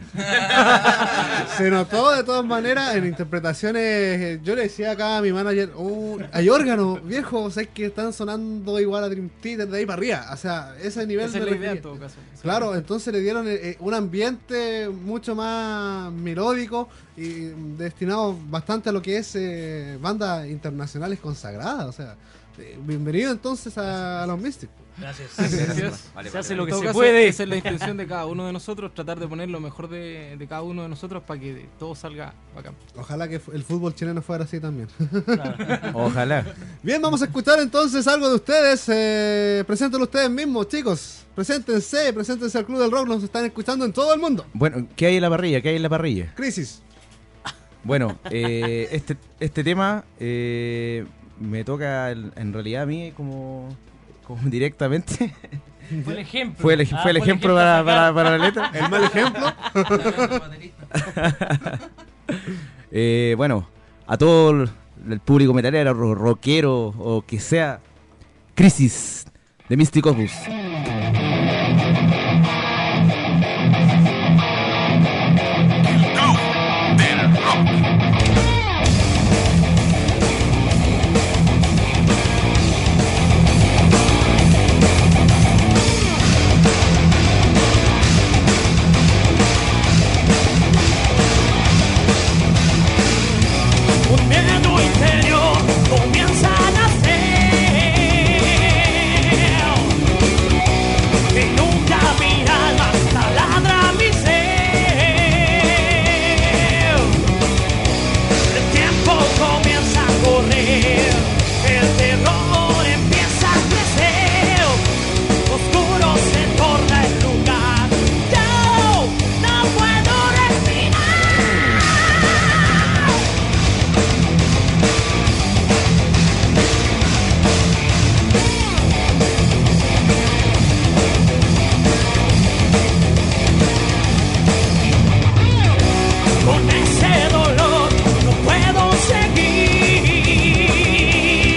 se notó de todas maneras en interpretaciones. eh, Yo le decía acá a mi manager, "Oh, hay órgano, viejo, o sea, es que están sonando igual a Dream Theater de ahí para arriba. O sea, ese nivel Esa es me la idea en refería. todo caso. Claro, entonces le dieron eh, eh, un ambiente mucho más melódico y destinado bastante a lo que es eh, bandas internacionales consagradas. O sea, eh, bienvenido entonces a, a los Mystics. Gracias. Gracias. Se hace lo En que todo se caso, puede. Esa es la intención de cada uno de nosotros, tratar de poner lo mejor de, de cada uno de nosotros para que todo salga bacán. Ojalá que fu- el fútbol chileno fuera así también. Ojalá. Bien, vamos a escuchar entonces algo de ustedes. Eh, preséntenlo ustedes mismos, chicos. Preséntense, preséntense al Club del Rock. Nos están escuchando en todo el mundo. Bueno, ¿qué hay en la parrilla? ¿Qué hay en la parrilla? Crisis. Bueno, eh, este, este tema eh, me toca el- en realidad a mí como, como directamente. Fue el ejemplo. Fue el, ej- Ah, fue el ejemplo a para, sacar. para, para la letra. El mal ejemplo. Eh, bueno, a todo el, el público metalero, ro- rockero o que sea, Crisis de Mystic Opus. Club del Rock. Un miedo interior comienza a nacer, que nunca mi alma taladra mi ser. El tiempo comienza a correr, el terror empieza a crecer, oscuro se torna el lugar, yo no puedo respirar. Con ese dolor no puedo seguir.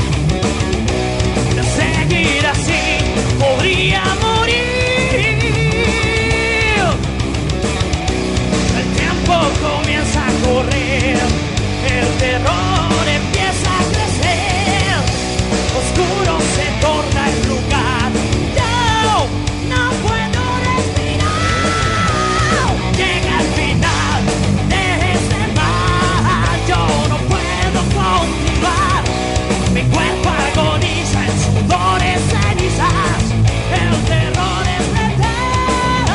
De seguir así podría morir. El tiempo comienza a correr, el terror empieza a crecer, oscuro se torna el lugar, yo no puedo respirar. Llega el final de este mar, yo no puedo continuar. Mi cuerpo agoniza en sudores, cenizas, el terror es letal.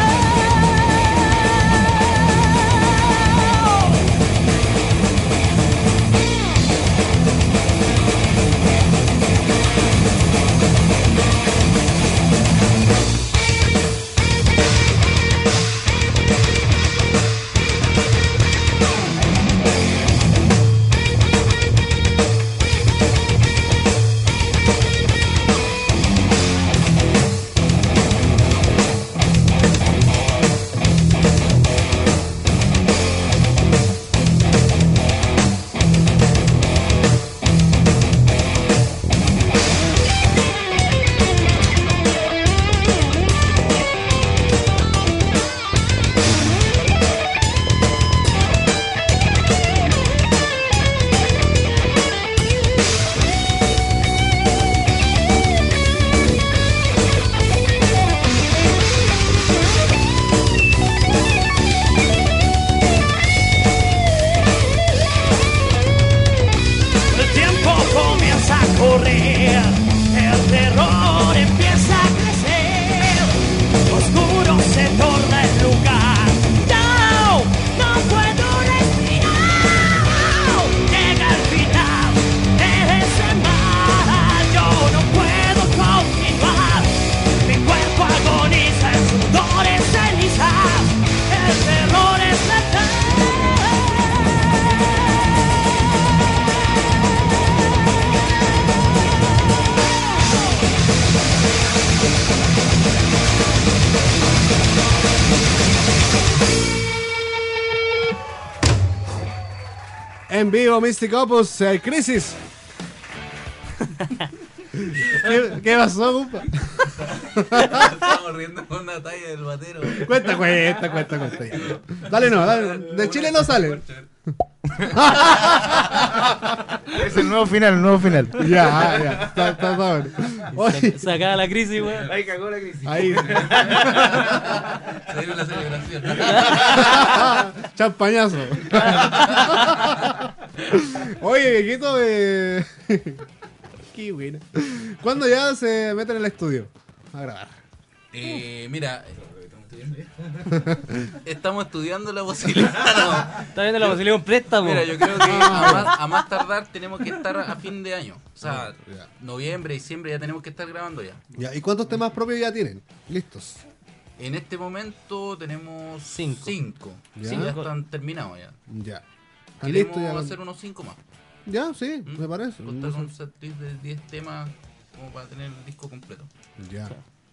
El tiempo comienza a correr, el terror empieza a crecer, oscuro se torna el lugar, yo no puedo respirar. Llega el final de ese mar, yo no puedo continuar. Mi cuerpo agoniza en sudores, cenizas, el terror es letal. En vivo, Mystic Opus, eh, Crisis. ¿Qué, qué pasó, compa? Estamos riendo con una talla del batero. Cuenta, cuenta, cuenta, cuenta. ya. Dale no, dale no. De Chile no sale. Es el nuevo final, el nuevo final. Ya, ya. Está, está, está bueno. Oye, Se, se acaba la crisis, weón. Ahí cagó la crisis. ahí. Se viene una celebración. Champañazo. Oye, viejito, eh... qué buena. ¿Cuándo ya se meten en el estudio a grabar? Eh, mira, estamos estudiando la posibilidad. No. Está viendo la posibilidad de un préstamo. Mira, yo creo que a más, a más tardar tenemos que estar a fin de año. O sea, Ya. noviembre, diciembre ya tenemos que estar grabando ya. Ya, ¿y cuántos temas propios ya tienen? Listos. En este momento tenemos Cinco. cinco. Ya. Sí, ya están terminados ya. Ya. ¿Están listos Queremos ya? hacer unos cinco más. Ya, sí, ¿Mm? me parece. Contar un setlist de diez temas como para tener el disco completo. Ya.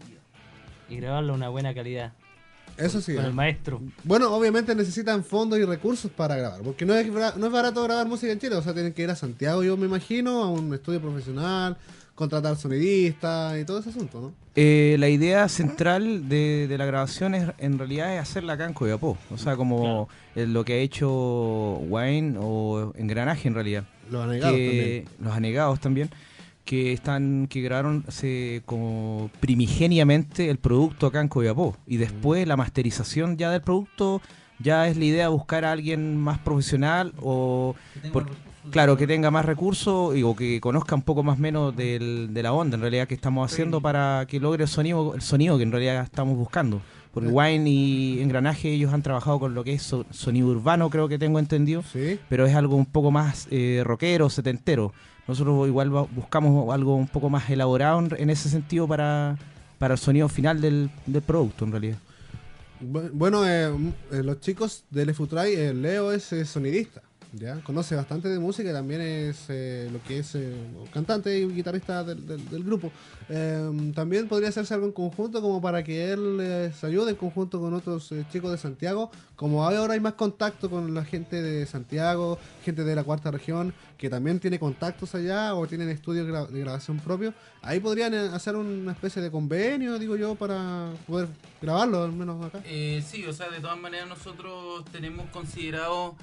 Y grabarlo a una buena calidad. Eso sí. Con ¿eh? el maestro. Bueno, obviamente necesitan fondos y recursos para grabar, porque no es, bra- no es barato grabar música en Chile, o sea, tienen que ir a Santiago, yo me imagino, a un estudio profesional, contratar sonidistas y todo ese asunto, ¿no? Eh, la idea central de, de la grabación es, en realidad es hacerla acá en Copiapó. O sea, como eh, lo que ha hecho Wayne o Engranaje en realidad. Los anegados que, también. Los anegados también. Que están que grabaron se, como primigeniamente el producto acá en Copiapó. Y después la masterización ya del producto ya es la idea de buscar a alguien más profesional o... por- Claro, que tenga más recursos y, o que conozca un poco más menos del, de la onda en realidad que estamos haciendo para que logre el sonido, el sonido que en realidad estamos buscando. Porque Wine y Engranaje ellos han trabajado con lo que es so- sonido urbano, creo que tengo entendido, Sí. pero es algo un poco más eh, rockero, setentero. Nosotros igual va- buscamos algo un poco más elaborado en, en ese sentido para, para el sonido final del, del producto en realidad. Bu- Bueno, eh, m- eh, los chicos de Lefutray, eh, Leo es eh, sonidista, ya conoce bastante de música y también es eh, lo que es eh, cantante y guitarrista del, del- del grupo. Eh, también podría hacerse algo en conjunto como para que él eh, se ayude en conjunto con otros eh, chicos de Santiago. Como ahora hay más contacto con la gente de Santiago, gente de la cuarta región, que también tiene contactos allá o tienen estudios gra- de grabación propios, ahí podrían eh, hacer una especie de convenio, digo yo, para poder grabarlo, al menos acá. Eh, sí, o sea, de todas maneras nosotros tenemos considerado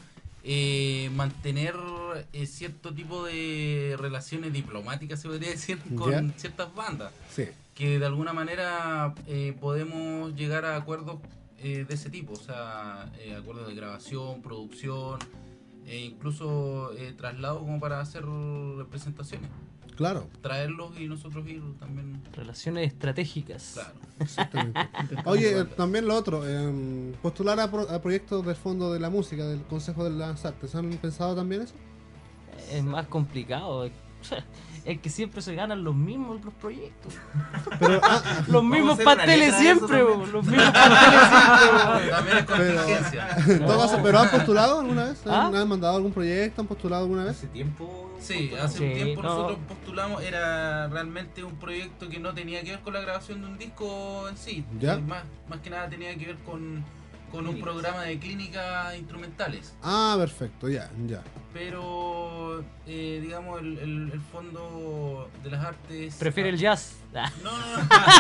eh, mantener eh, cierto tipo de relaciones diplomáticas, se podría decir, con Ya. ciertas bandas, Sí. que de alguna manera eh, podemos llegar a acuerdos eh, de ese tipo, o sea, eh, acuerdos de grabación, producción, e incluso eh, traslado como para hacer representaciones, Claro, traerlos y nosotros ir también, Relaciones estratégicas. claro. exactamente. Oye, eh, también lo otro, eh, postular a, pro- a proyectos del Fondo de la Música, del Consejo de las Artes, ¿han pensado también eso? Es más complicado. Es que siempre se ganan los mismos los proyectos. Pero, ah, Los mismos hacer una pasteles letra de eso siempre, también. bo, los mismos pasteles siempre. bo. También es Pero- contingencia. en todo caso, ¿pero han postulado alguna vez? ¿Han, ¿Ah? han mandado algún proyecto? ¿Han postulado alguna vez? Hace tiempo. Sí, hace Sí, un tiempo no. nosotros postulamos, era realmente un proyecto que no tenía que ver con la grabación de un disco en sí. ¿Ya? Eh, Más, más que nada tenía que ver con, con un programa de clínicas instrumentales. Ah, perfecto, ya, ya. Pero, eh, digamos, el, el, el Fondo de las Artes... Prefiere el jazz. Ah, No, no,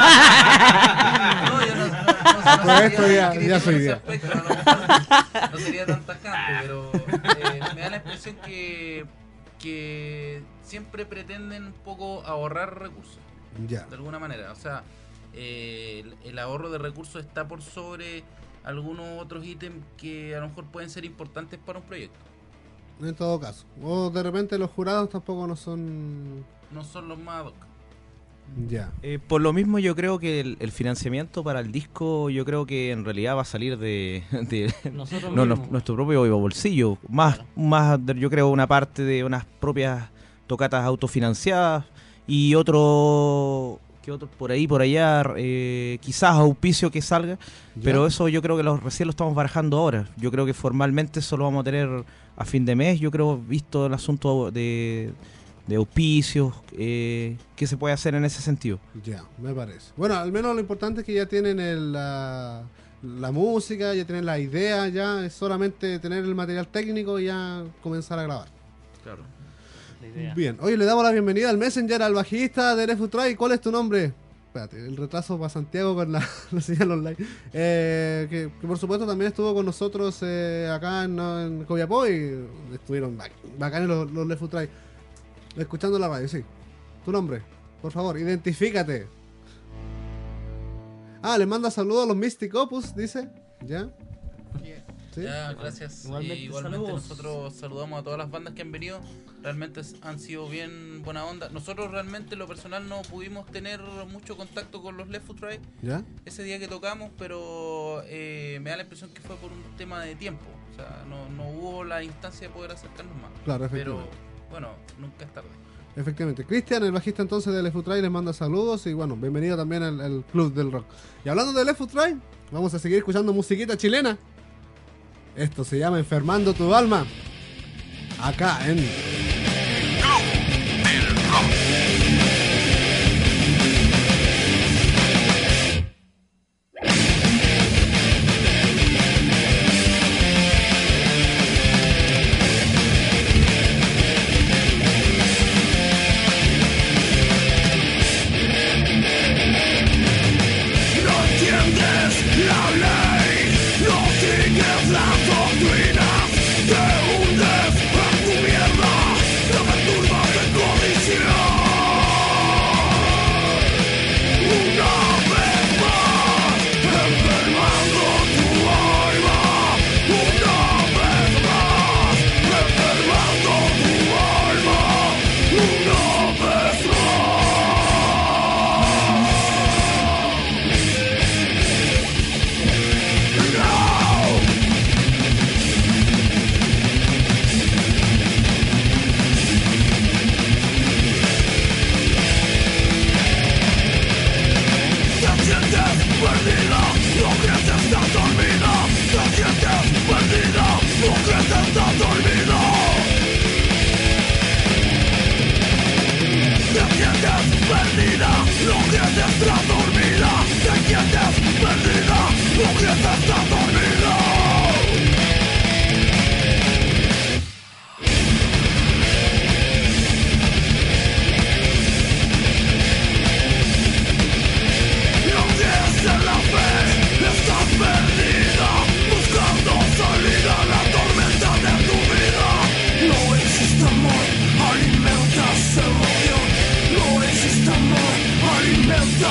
no. No, yo no, no, no, no, Con sería esto ya- crítico ya soy en ese bien. aspecto, no, no sería tan tajante, pero eh, me da la impresión que, que siempre pretenden un poco ahorrar recursos, Ya. de alguna manera. O sea, eh, el, el ahorro de recursos está por sobre algunos otros ítems que a lo mejor pueden ser importantes para un proyecto. En todo caso. O de repente los jurados tampoco no son... No son los más ad hoc. Ya. Eh, por lo mismo yo creo que el, el financiamiento para el disco yo creo que en realidad va a salir de, de Nosotros no, no- mismos. nuestro propio bolsillo, más, más de- yo creo una parte de unas propias tocatas autofinanciadas y otro que otro por ahí por allá eh, quizás auspicio que salga, Ya. pero eso yo creo que lo, recién lo estamos barajando ahora. Yo creo que formalmente eso lo vamos a tener a fin de mes, yo creo, visto el asunto de, de auspicios, eh, qué se puede hacer en ese sentido. Ya, me parece. Bueno, al menos lo importante es que ya tienen el, la, la música, ya tienen la idea, ya es solamente tener el material técnico y ya comenzar a grabar. Claro. La idea. Bien, oye, le damos la bienvenida al Messenger, al bajista de Lefutray. ¿Cuál es tu nombre? Espérate, el retraso para Santiago con la, la señal online. Eh, que, que por supuesto también estuvo con nosotros eh, acá en, en Copiapó y estuvieron bac- bacanes los, los Lefutray. Escuchando la radio, sí. Tu nombre, por favor, identifícate. Ah, le manda saludos a los Mystic Opus, dice. ¿Ya? ¿Sí? Ya, gracias. Igualmente, Eh, igualmente saludos. nosotros saludamos a todas las bandas que han venido. Realmente s- han sido bien buena onda. Nosotros realmente en lo personal no pudimos tener mucho contacto con los Left Foot Ride ¿Ya? ese día que tocamos, pero eh, me da la impresión que fue por un tema de tiempo. O sea, no, no hubo la instancia de poder acercarnos más. Claro, Pero efectivamente. bueno, nunca es tarde. Efectivamente. Cristian, el bajista entonces de Lefutray, les manda saludos y bueno, bienvenido también al, al Club del Rock. Y hablando de Lefutray, vamos a seguir escuchando musiquita chilena. Esto se llama Enfermando tu alma. Acá en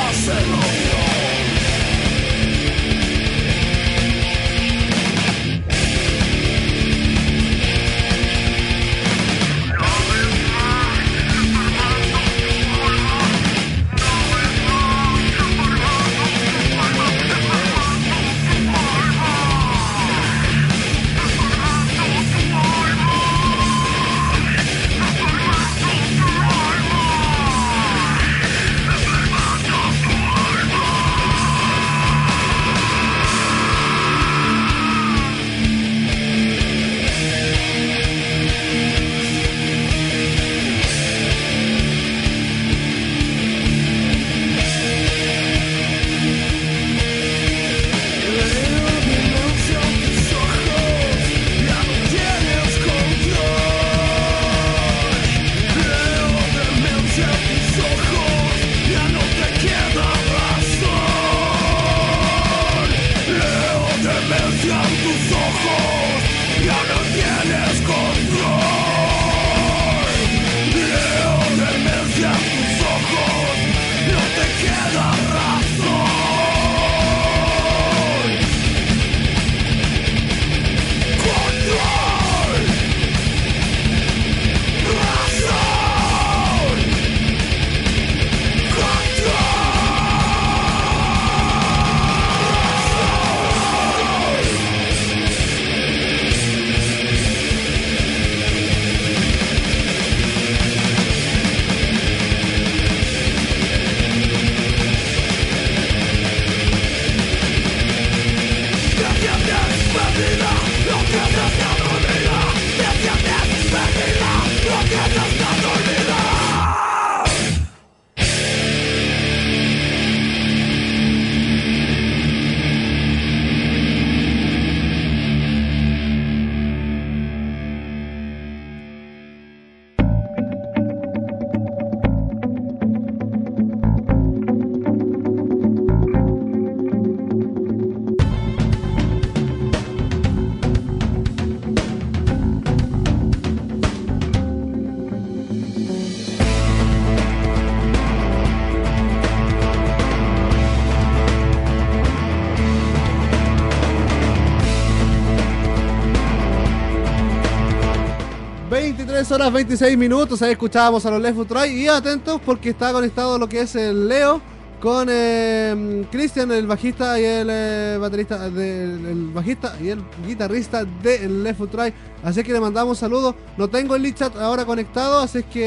veintitrés horas veintiséis minutos, ahí escuchábamos a los Left Foot Try y atentos porque está conectado lo que es el Leo con eh, Cristian, el bajista y el eh, baterista, de, el bajista y el guitarrista de Left Foot Try, así que le mandamos saludos. No tengo el chat ahora conectado, así es que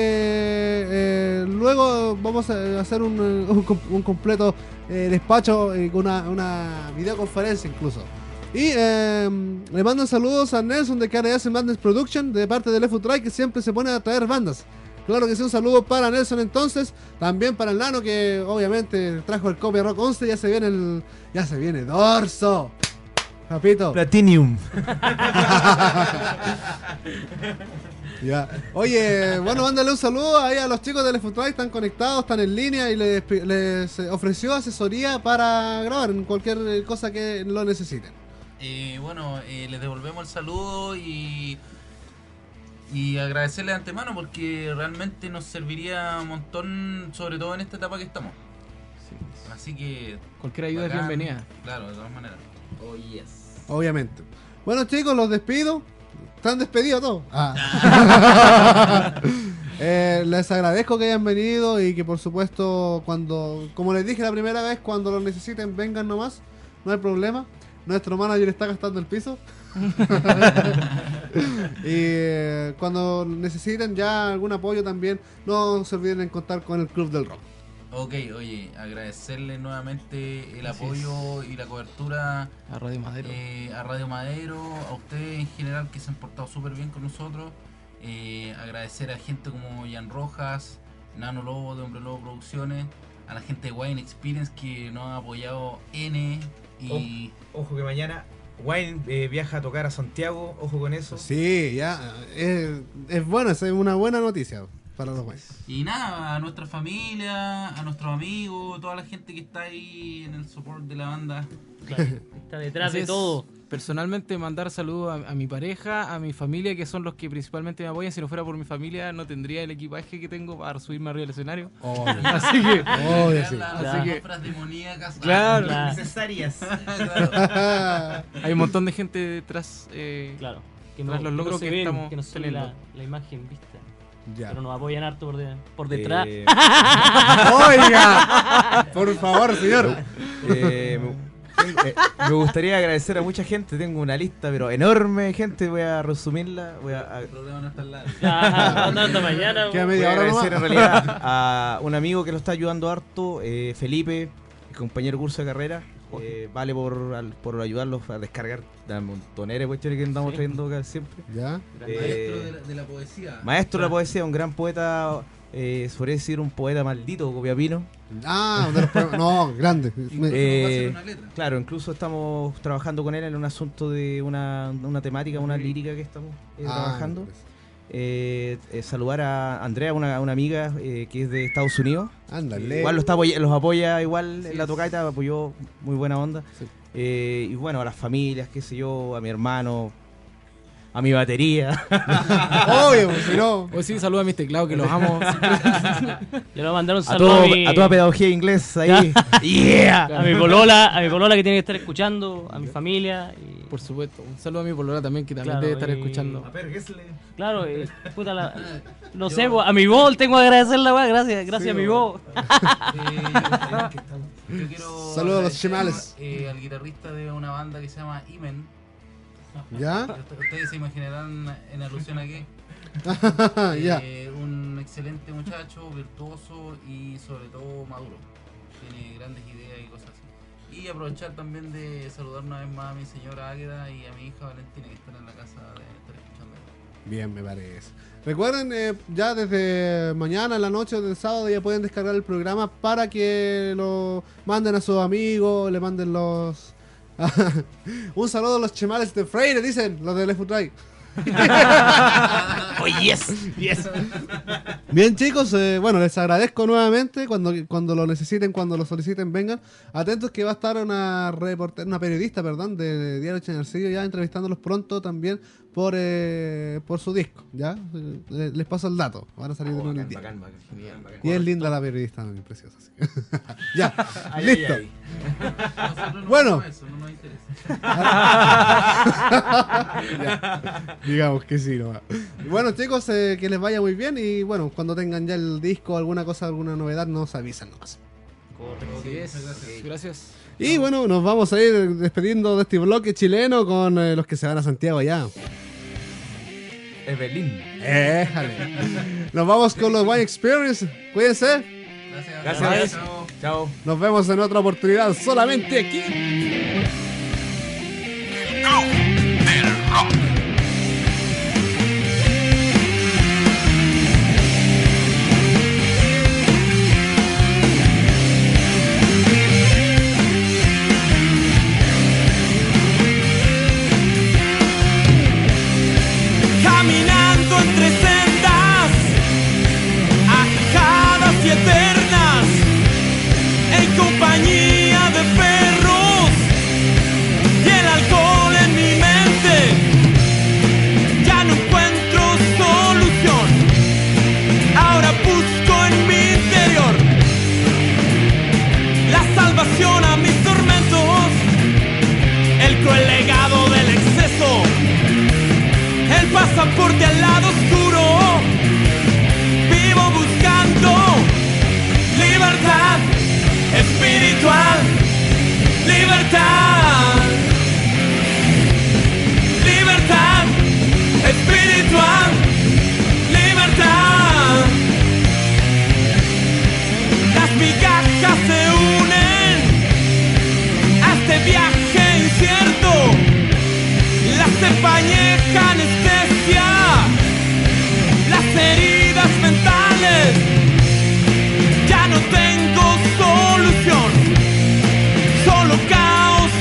eh, luego vamos a hacer un, un, un completo eh, despacho eh, con una, una videoconferencia incluso. Y eh, le mandan saludos a Nelson de K R S Madness Production de parte de Left Foot Try, que siempre se pone a traer bandas. Claro que sí, un saludo para Nelson entonces, también para el Nano que obviamente trajo el Copia Rock once, ya se viene el, ya se viene Dorso, Capito. Platinum. Ya. Oye, bueno, mándale un saludo ahí a los chicos de Left Foot Try, están conectados, están en línea y les, les ofreció asesoría para grabar en cualquier cosa que lo necesiten. Eh, bueno, eh, les devolvemos el saludo y, y agradecerles de antemano porque realmente nos serviría un montón, sobre todo en esta etapa que estamos. Sí. Así que... Cualquier ayuda es bacán. bienvenida. Claro, de todas maneras. Oh, yes. Obviamente. Bueno, chicos, los despido. Están despedidos todos. Ah. eh, les agradezco que hayan venido y que por supuesto cuando, como les dije la primera vez, cuando lo necesiten vengan nomás, no hay problema. Nuestro manager está gastando el piso. Y eh, cuando necesiten ya algún apoyo también, no se olviden en contar con el Club del Rock. Ok, oye, agradecerle nuevamente el Así apoyo y la cobertura A Radio Madero. eh, a Radio Madero, a ustedes en general que se han portado súper bien con nosotros. Eh, agradecer a gente como Jan Rojas, Nano Lobo de Hombre Lobo Producciones, a la gente de Wine Experience que nos ha apoyado N y... Ojo que mañana Wayne eh, viaja a tocar a Santiago, ojo con eso. Sí, ya. Es, es bueno, es una buena noticia para los buenos. Y nada, a nuestra familia, a nuestros amigos, toda la gente que está ahí en el support de la banda. Claro, está detrás Así de es. todo. personalmente mandar saludos a, a mi pareja, a mi familia, que son los que principalmente me apoyan. Si no fuera por mi familia, no tendría el equipaje que tengo para subirme arriba del escenario. Obvio. Así que, Obvio, sí. Las Así que- compras demoníacas. Claro. Claro. Necesarias. Claro. hay un montón de gente detrás. Eh, Claro. Que Tras los logros se que ven, estamos que no se ve la, teniendo. la imagen vista. Ya. Pero nos apoyan harto por, de- por detrás. Eh, Oiga, por favor, señor. eh, me, tengo- eh, me gustaría agradecer a mucha gente. Tengo una lista, pero enorme de gente. Voy a resumirla. Voy a, a- El problema no está al lado. Ah, anda hasta mañana. Queda po. voy media a hora agradecer en nomás. realidad a un amigo que lo está ayudando harto, eh, Felipe, el compañero de curso de carrera. Eh, vale por, al- por ayudarlos a descargar la montonera de cuestiones que andamos Sí. trayendo acá siempre. Ya. Eh, Maestro de la, de la poesía. Maestro de la poesía, un gran poeta, eh, sobre decir un poeta maldito, Copiapino. Ah, de los poemas- no, grande. Me- Incluso Eh, va a ser una letra. Claro, incluso estamos trabajando con él en un asunto de una, una temática, una lírica que estamos eh, Ah, trabajando. pues. Eh, eh, saludar a Andrea, una, una amiga eh, que es de Estados Unidos. Ándale. Igual lo está apoya- los apoya igual Sí, en la sí. tocaita, apoyó muy buena onda. Sí. Eh, y bueno, a las familias, qué sé yo, a mi hermano, a mi batería. Obvio, pues, si no. Hoy sí, saludos a mis teclados, que los amo. Yo le voy a mandar un A, saludo todo, a, mi, a toda pedagogía de inglés ahí. yeah, a mi polola, a mi polola que tiene que estar escuchando, a mi familia. Y, Por supuesto. Un saludo a mi polola también, que también Claro, debe estar y- escuchando. claro, eh, puta la, no sé, po, a mi voz tengo que agradecerla, weá, gracias, gracias a mi voz. Eh, yo, yo quiero Saludos a los agradecer, chimales. eh, al guitarrista de una banda que se llama Imen. ¿Ya? Ustedes se imaginarán en alusión a qué. Ya. Eh, un excelente muchacho, virtuoso y sobre todo maduro. Tiene grandes ideas y cosas así. Y aprovechar también de saludar una vez más a mi señora Águeda y a mi hija Valentina, que están en la casa de estar escuchando. Bien, me parece. Recuerden, eh, ya desde mañana, en la noche o del sábado, ya pueden descargar el programa para que lo manden a sus amigos, le manden los... Un saludo a los chemales de Freire, dicen, los de Left Try. Oh, yes, yes. Bien, chicos, eh, bueno, les agradezco nuevamente. Cuando, cuando lo necesiten, cuando lo soliciten, vengan. Atentos que va a estar una reportera, una periodista, perdón, de Diario Chanarcillo, ya entrevistándolos pronto también por eh, por su disco, ¿ya? Eh, Les paso el dato. Van a salir de nuevo en el día. Bacán, bacán, genial, bacán. Y es linda la periodista, también, preciosa. así que- ya, Ay, listo. ay, Nosotros no Bueno. hacemos eso, no nos interesa. Ya, digamos que sí, no. Y bueno, chicos, eh, que les vaya muy bien. Y bueno, cuando tengan ya el disco, alguna cosa, alguna novedad, nos avisan nomás. Así es. Gracias. Y bueno, nos vamos a ir despidiendo de este bloque chileno con eh, los que se van a Santiago ya. Evelyn. Éjale. Nos vamos con los Wine Experience. Cuídense. Gracias. Gracias. Chao. Chao. Nos vemos en otra oportunidad solamente aquí. Caminando entre sendas agijadas y eternas, en compañía de perros y el alcohol en mi mente. Ya no encuentro solución, ahora busco en mi interior la salvación a mis tormentos, el cruel legado del exceso, el pasaporte al lado oscuro. Vivo buscando libertad espiritual, libertad, libertad espiritual, libertad. Las migajas se unen a este viaje incierto. La cepa añeja anestesia, las heridas mentales. Ya no tengo solución, solo caos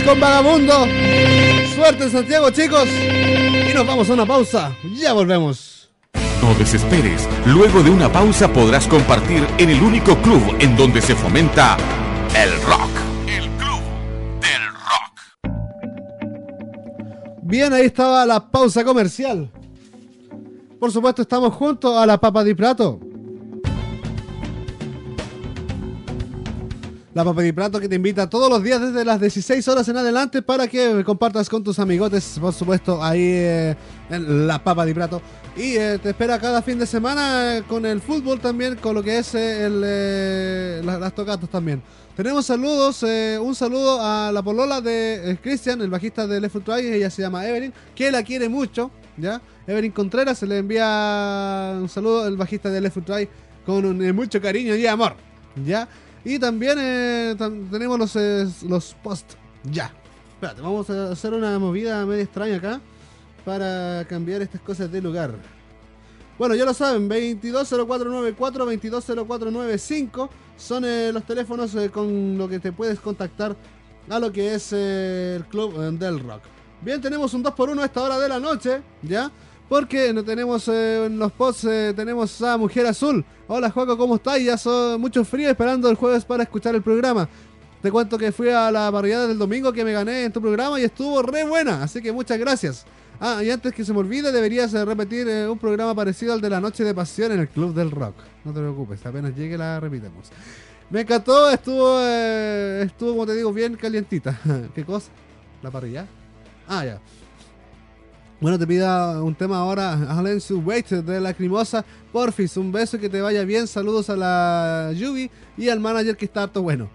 con Vagabundo. Suerte en Santiago, chicos. Y nos vamos a una pausa. Ya volvemos. No desesperes. Luego de una pausa podrás compartir en el único club en donde se fomenta el rock. El Club del Rock. Bien, ahí estaba la pausa comercial. Por supuesto, estamos junto a la Papa di Prato. La Papa di Prato que te invita todos los días desde las dieciséis horas en adelante para que compartas con tus amigotes, por supuesto, ahí eh, en la Papa di Prato. Y eh, te espera cada fin de semana eh, con el fútbol también, con lo que es eh, el, eh, las, las tocatas también. Tenemos saludos, eh, un saludo a la polola de eh, Cristian, el bajista de Left Foot Drive, ella se llama Evelyn, que la quiere mucho, ¿ya? Evelyn Contreras, se le envía un saludo al bajista de Left Foot Drive con un, eh, mucho cariño y amor, ¿ya? Y también eh, tam- tenemos los, eh, los post. Ya. Espérate, vamos a hacer una movida medio extraña acá para cambiar estas cosas de lugar. Bueno, ya lo saben, veintidós cero cuatro noventa y cuatro, veintidós cero cuatro noventa y cinco son eh, los teléfonos eh, con lo que te puedes contactar a lo que es eh, el Club eh, del Rock. Bien, tenemos un dos por uno a esta hora de la noche, ¿ya? Porque no tenemos eh, en los posts, eh, tenemos a Mujer Azul. Hola, Joaco, ¿cómo estás? Ya son mucho frío esperando el jueves para escuchar el programa. Te cuento que fui a la parrillada del domingo que me gané en tu programa y estuvo re buena, así que muchas gracias. Ah, y antes que se me olvide, deberías eh, repetir eh, un programa parecido al de la Noche de Pasión en el Club del Rock. No te preocupes, apenas llegue la repitemos. Me encantó, estuvo, eh, estuvo, como te digo, bien calientita. ¿Qué cosa? ¿La parrilla? Ah, ya. Bueno, te pido un tema ahora, Alan Wait de Lacrimosa. Porfis, un beso, que te vaya bien. Saludos a la Yubi y al manager que está harto bueno.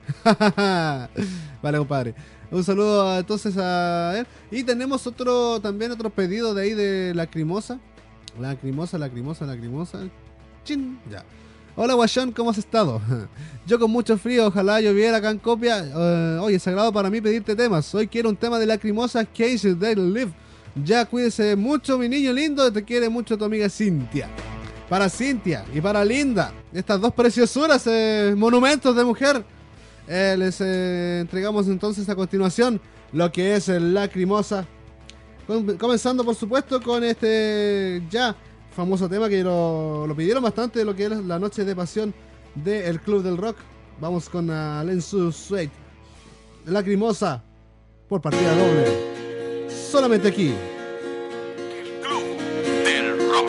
Vale, compadre. Un saludo entonces a él. Y tenemos otro, también otro pedido de ahí de Lacrimosa. Lacrimosa, Lacrimosa, Lacrimosa. Chin, ya. Hola, Guachón, ¿cómo has estado? Yo con mucho frío, ojalá lloviera acá en Copia. Uh, oye, es sagrado para mí pedirte temas. Hoy quiero un tema de Lacrimosa, Case They Live. Ya, cuídese mucho, mi niño lindo. Te quiere mucho tu amiga Cintia. Para Cintia y para Linda, estas dos preciosuras, eh, monumentos de mujer, eh, les eh, entregamos entonces a continuación lo que es el Lacrimosa. Com- comenzando, por supuesto, con este ya famoso tema que lo, lo pidieron bastante, de lo que es la Noche de Pasión del Club del Rock. Vamos con uh, Lensu Sweet, Lacrimosa, por partida doble. Solamente aquí. El Club del Rock.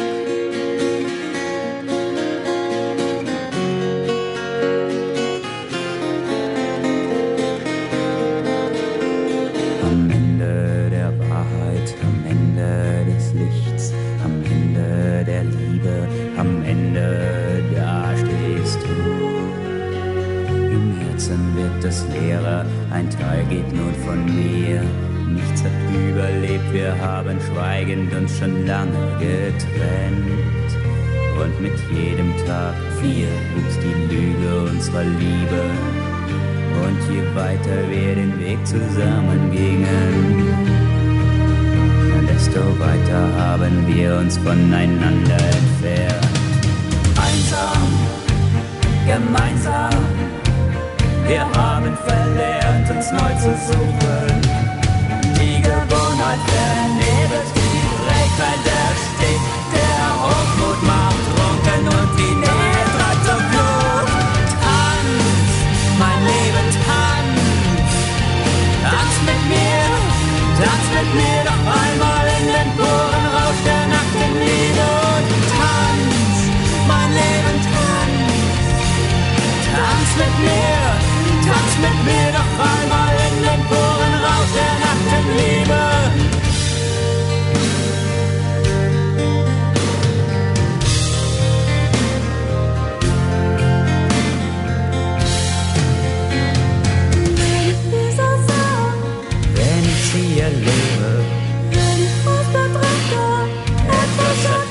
Am Ende der Wahrheit, am Ende des Lichts, am Ende der Liebe, am Ende da stehst du. Im Herzen wird es leerer, ein Teil geht nun von mir. Nichts hat überlebt, wir haben schweigend uns schon lange getrennt. Und mit jedem Tag vier wuchs die Lüge unserer Liebe. Und je weiter wir den Weg zusammen gingen, desto weiter haben wir uns voneinander entfernt. Einsam, gemeinsam, wir haben verlernt, uns neu zu suchen. Die Gewohnheit vernebelt, die Rechtweite steht, der Hochmut macht trunken und die Nähe treibt so klug. Tanz, mein Leben, tanz, tanz mit mir, tanz mit mir doch einmal in den puren Rausch der nackten Liebe. Und tanz, mein Leben, tanz, tanz mit mir, tanz mit mir doch einmal in den puren Rausch der nackten Liebe. Wenn ich sie erlebe, wenn ich groß betrachte, etwas hat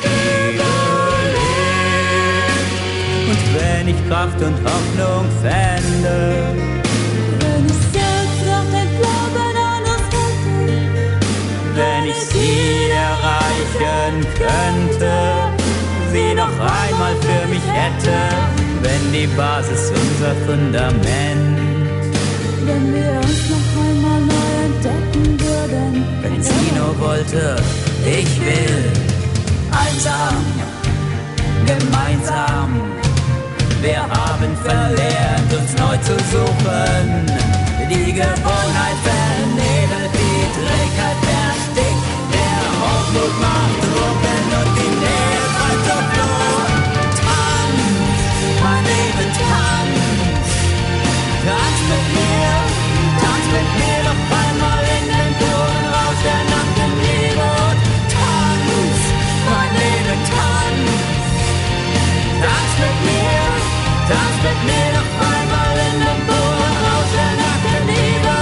überlebt. Und wenn ich Kraft und Hoffnung fände, wenn ich selbst noch den Glauben an uns hätte, wenn ich sie erreichen könnte, sie noch einmal für mich hätte, wenn die Basis unser Fundament wenn wir uns noch einmal neu entdecken würden. Benzino wollte, ich will, einsam, gemeinsam. Wir haben verlernt, uns neu zu suchen. Die Gewohnheit vernebelt, die Trägheit erstickt. Der Hochmut macht Drucken und die Nähe treibt zur Flucht. Tanz, mein Leben, tanz. Tanz mit mir, tanz mit mir noch einmal in den puren Rausch der Nacht in Liebe. Tanz, mein Leben, tanz. Tanz mit mir, tanz mit mir noch einmal in den puren Rausch der Nacht in Liebe.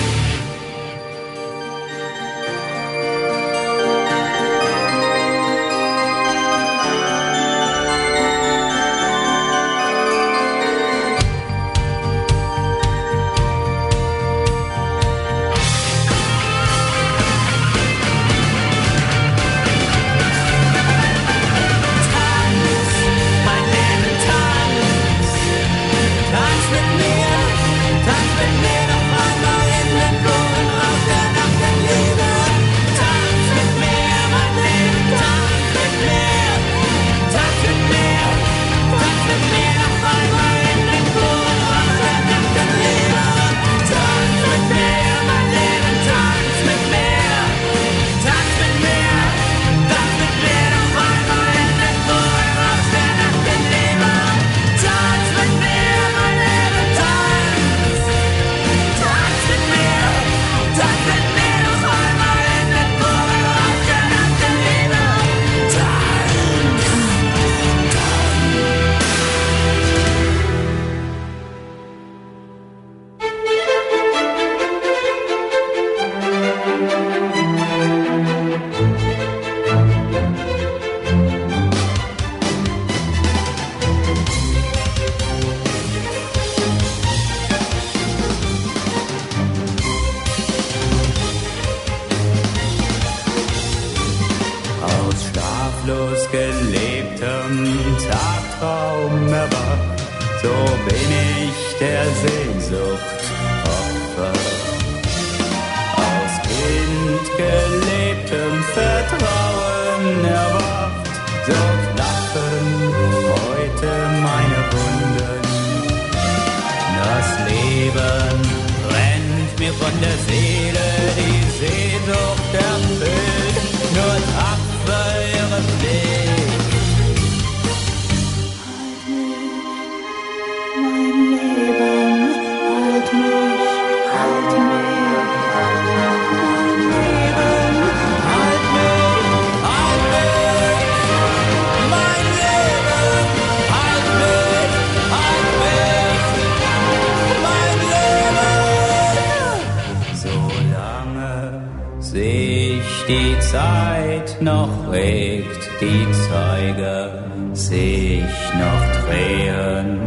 Die Zeit noch regt, die Zeige sich noch drehen.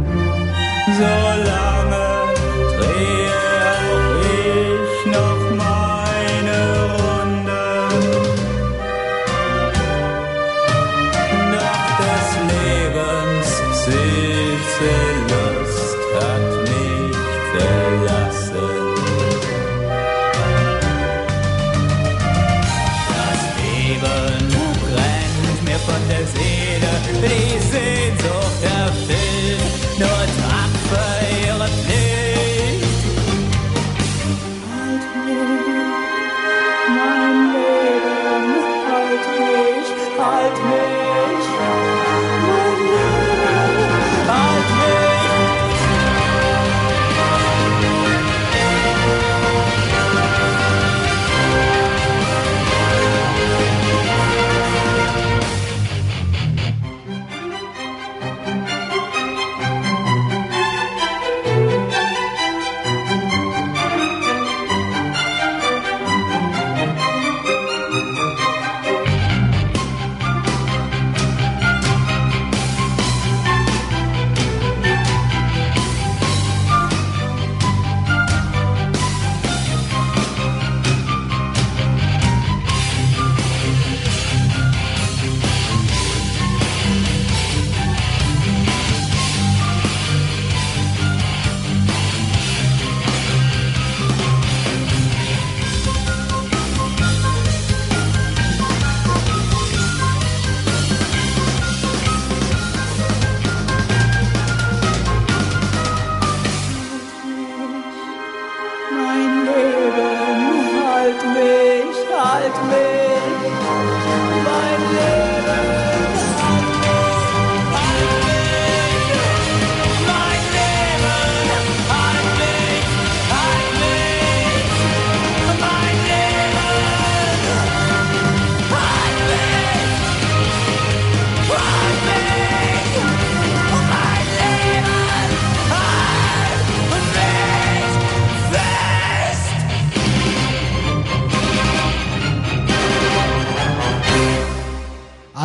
Solange drehe auch ich noch meine Runde. Doch des Lebens süße Lust hat mich verlassen. Von der Seele, die Sehnsucht erfüllt, nur tapfer ihre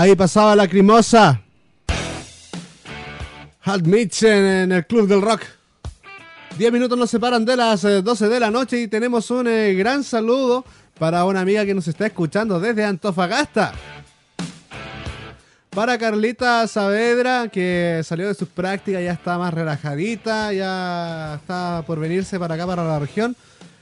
Ahí pasaba Lacrimosa. Halt Mitchen en el Club del Rock. Diez minutos nos separan de las eh, doce de la noche y tenemos un eh, gran saludo para una amiga que nos está escuchando desde Antofagasta. Para Carlita Saavedra, que salió de sus prácticas, ya está más relajadita, ya está por venirse para acá, para la región.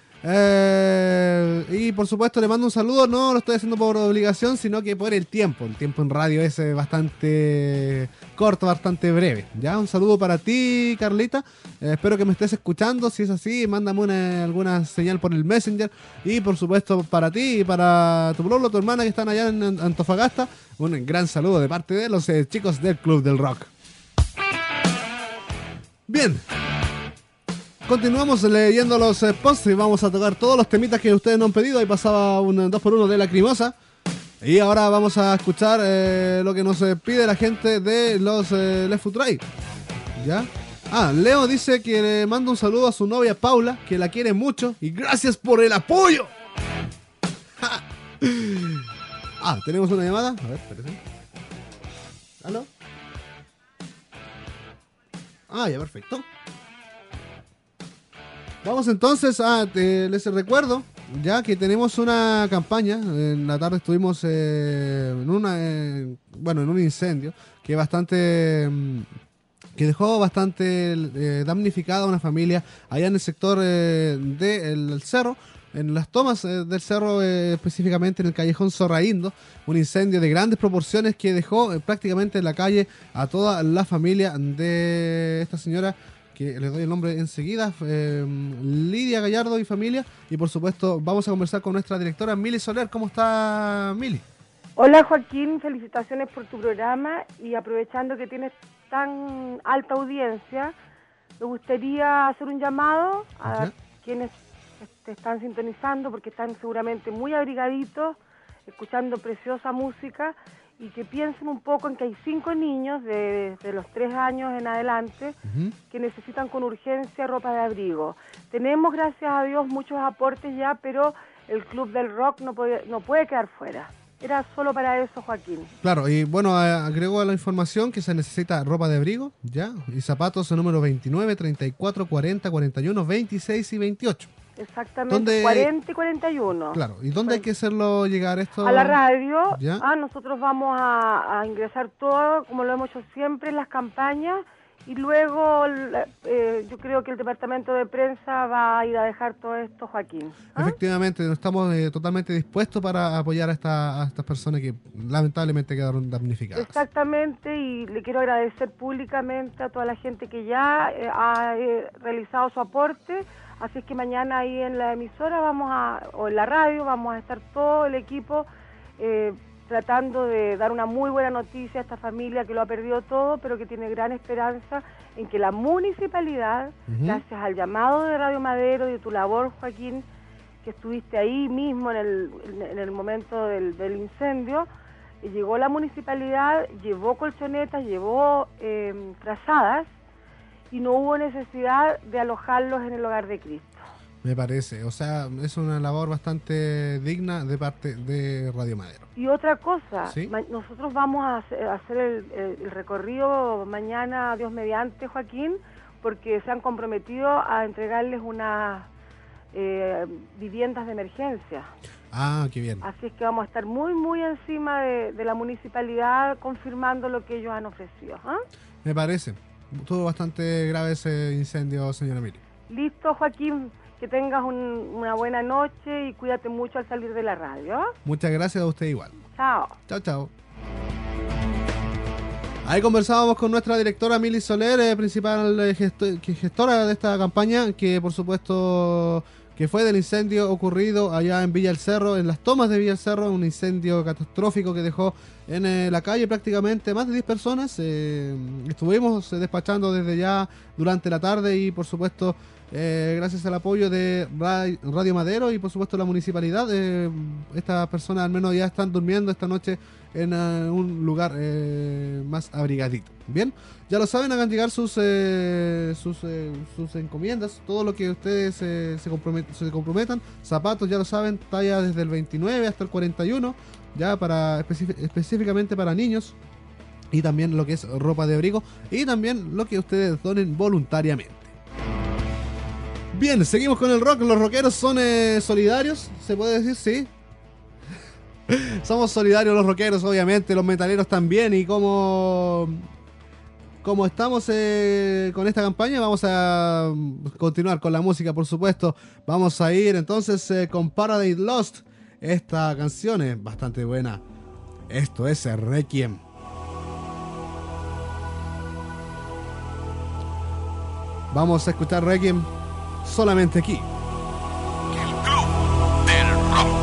Eh, y por supuesto le mando un saludo, no lo estoy haciendo por obligación, sino que por el tiempo. El tiempo en radio es eh, bastante corto, bastante breve. Ya, un saludo para ti, Carlita. Eh, espero que me estés escuchando. Si es así, mándame una, alguna señal por el Messenger. Y por supuesto para ti y para tu pueblo, tu hermana que están allá en Antofagasta, un gran saludo de parte de los eh, chicos del Club del Rock. Bien. Continuamos leyendo los eh, posts y vamos a tocar todos los temitas que ustedes nos han pedido. Ahí pasaba un dos por uno de Lacrimosa. Y ahora vamos a escuchar eh, lo que nos eh, pide la gente de los eh, Left Foot Ride. ¿Ya? Ah, Leo dice que le manda un saludo a su novia Paula, que la quiere mucho. Y gracias por el apoyo. Ah, tenemos una llamada. A ver, espérate. ¿Aló? Ah, ya, perfecto. Vamos entonces a, eh, les recuerdo ya que tenemos una campaña. En la tarde estuvimos eh, en una, eh, bueno, en un incendio que bastante, que dejó bastante eh, damnificada a una familia allá en el sector eh, del cerro, en las tomas eh, del cerro, eh, específicamente en el callejón Zorraindo, un incendio de grandes proporciones que dejó eh, prácticamente en la calle a toda la familia de esta señora, que les doy el nombre enseguida, eh, Lidia Gallardo y familia. Y por supuesto vamos a conversar con nuestra directora Mili Soler. ¿Cómo está, Mili? Hola, Joaquín, felicitaciones por tu programa, y aprovechando que tienes tan alta audiencia, me gustaría hacer un llamado a ¿Sí? quienes te están sintonizando, porque están seguramente muy abrigaditos, escuchando preciosa música, y que piensen un poco en que hay cinco niños de, de los tres años en adelante Uh-huh. que necesitan con urgencia ropa de abrigo. Tenemos, gracias a Dios, muchos aportes ya, pero el Club del Rock no puede, no puede quedar fuera. Era solo para eso, Joaquín. Claro, y bueno, agrego a la información que se necesita ropa de abrigo, ya, y zapatos número veintinueve, treinta y cuatro, cuarenta, cuarenta y uno, veintiséis y veintiocho. Exactamente, ¿Dónde- cuarenta y cuarenta y uno. Claro, ¿y dónde hay que hacerlo llegar esto? A la radio. ¿Ya? Ah, nosotros vamos a, a ingresar todo, como lo hemos hecho siempre en las campañas, y luego la- eh, yo creo que el departamento de prensa va a ir a dejar todo esto, Joaquín. ¿Ah? Efectivamente, estamos eh, totalmente dispuestos para apoyar a, esta- a estas personas que lamentablemente quedaron damnificadas. Exactamente, y le quiero agradecer públicamente a toda la gente que ya eh, ha eh, realizado su aporte. Así es que mañana ahí en la emisora vamos a, o en la radio, vamos a estar todo el equipo eh, tratando de dar una muy buena noticia a esta familia que lo ha perdido todo, pero que tiene gran esperanza en que la municipalidad, Ujú. gracias al llamado de Radio Madero y de tu labor, Joaquín, que estuviste ahí mismo en el, en el momento del, del incendio, y llegó la municipalidad, llevó colchonetas, llevó eh, trazadas, y no hubo necesidad de alojarlos en el Hogar de Cristo. Me parece, o sea, es una labor bastante digna de parte de Radio Madero. Y otra cosa, ¿Sí? ma- nosotros vamos a hacer, a hacer el, el- el recorrido mañana, Dios mediante, Joaquín, porque se han comprometido a entregarles unas eh, viviendas de emergencia. Ah, qué bien. Así es que vamos a estar muy, muy encima de, de la municipalidad confirmando lo que ellos han ofrecido. ¿Ah? Me parece. Estuvo bastante grave ese incendio, señora Miri. Listo, Joaquín, que tengas un- una buena noche y cuídate mucho al salir de la radio. ¿Ah? Muchas gracias a usted igual. Chao. Chao, chao. Ahí conversábamos con nuestra directora Mili Soler, eh, principal eh, gesto- que gestora de esta campaña, que por supuesto que fue del incendio ocurrido allá en Villa El Cerro, en las tomas de Villa El Cerro, un incendio catastrófico que dejó en eh, la calle prácticamente más de diez personas. Eh, estuvimos eh, despachando desde ya durante la tarde y por supuesto eh, gracias al apoyo de Ra- Radio Madero y por supuesto la municipalidad, eh, estas personas al menos ya están durmiendo esta noche en eh, un lugar eh, más abrigadito. Bien, ya lo saben, hagan llegar sus eh, sus, eh, sus encomiendas, todo lo que ustedes eh, se, compromet- se comprometan. Zapatos, ya lo saben, talla desde el veintinueve hasta el cuarenta y uno. ya para especi- específicamente para niños, y también lo que es ropa de abrigo, y también lo que ustedes donen voluntariamente. Bien, seguimos con el rock. Los rockeros son eh, solidarios, se puede decir, sí. Somos solidarios los rockeros, obviamente, los metaleros también, y como, como estamos eh, con esta campaña, vamos a continuar con la música, por supuesto. Vamos a ir entonces eh, con Paradise Lost. Esta canción es bastante buena. Esto es Requiem. Vamos a escuchar Requiem solamente aquí. El Club del Rock.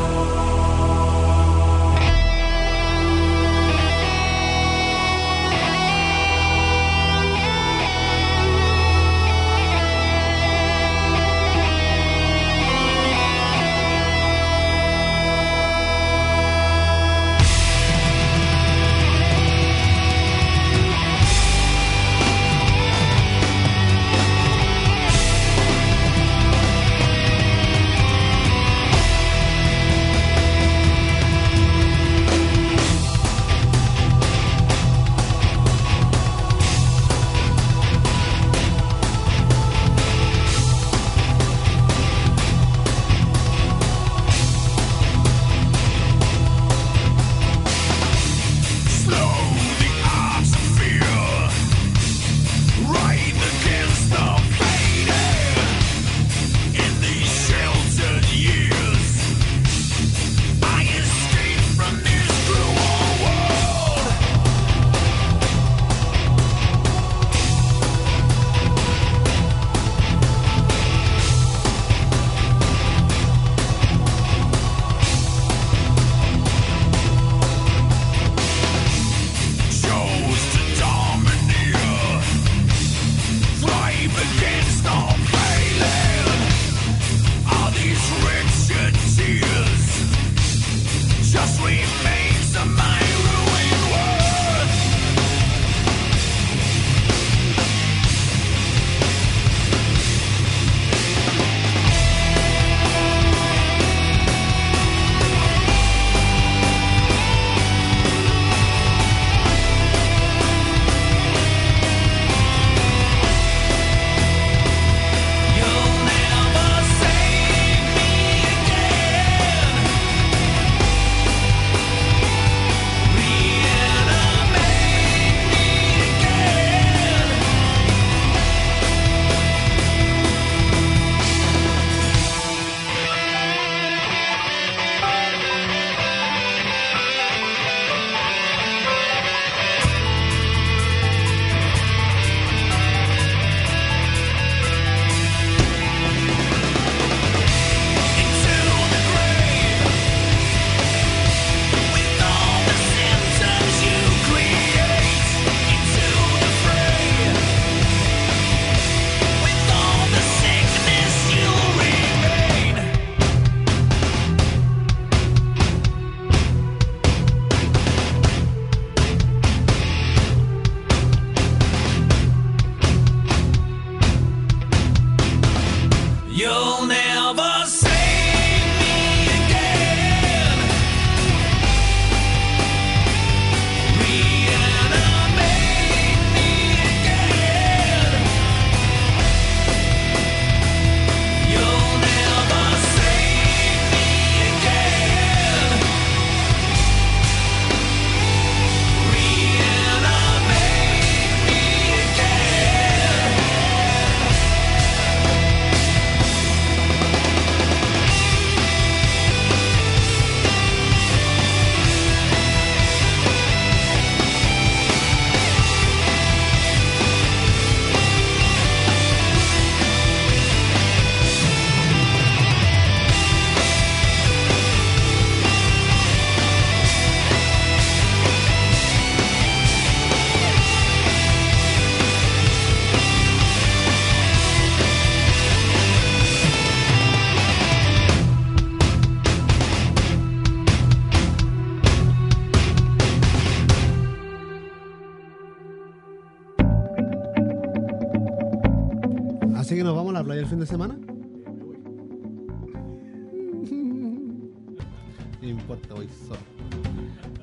Así que nos vamos a la playa el fin de semana. No importa, voy solo.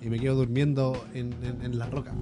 y me quedo durmiendo en, en, en la roca.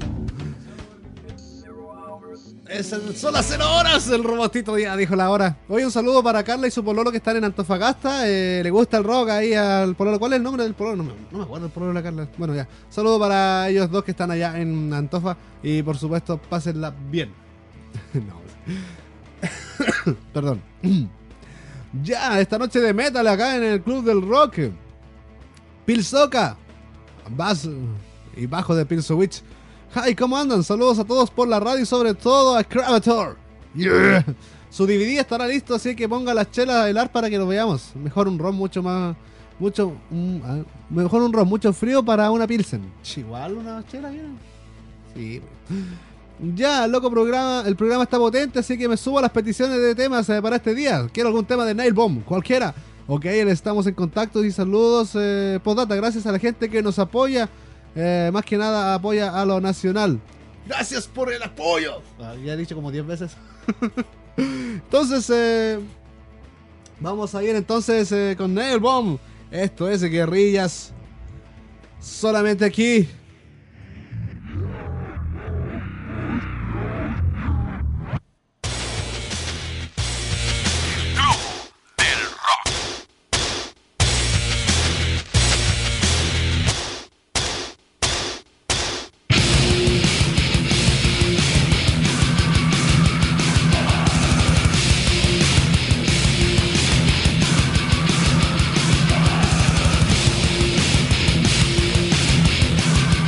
Es el, son las cero horas, el robotito ya dijo la hora. Hoy un saludo para Carla y su pololo que están en Antofagasta. Eh, le gusta el rock ahí al pololo. ¿Cuál es el nombre del pololo? No me, no me acuerdo el pololo de la Carla. Bueno, ya. Saludo para ellos dos que están allá en Antofa. Y por supuesto, pásenla bien. No. Perdón. Ya, esta noche de metal acá en el Club del Rock. Pilsoca. Bass y bajo de Pilsowitch. Hi, ¿cómo andan? Saludos a todos por la radio y sobre todo a Cravator. Yeah. Su D V D estará listo, así que ponga las chelas a bailar para que lo veamos. Mejor un ron mucho más... mucho um, uh, Mejor un ron mucho frío para una pilsen. Igual una chela, bien. Sí. Ya, loco, programa, el programa está potente, así que me subo a las peticiones de temas eh, para este día. Quiero algún tema de Nail Bomb, cualquiera. Ok, estamos en contacto y saludos. Eh, postdata, gracias a la gente que nos apoya. Eh, más que nada apoya a lo nacional. Gracias por el apoyo. Ah, ya he dicho como diez veces. Entonces, eh, vamos a ir entonces eh, con Nail Bomb. Esto es Guerrillas. Solamente aquí. We'll be right back.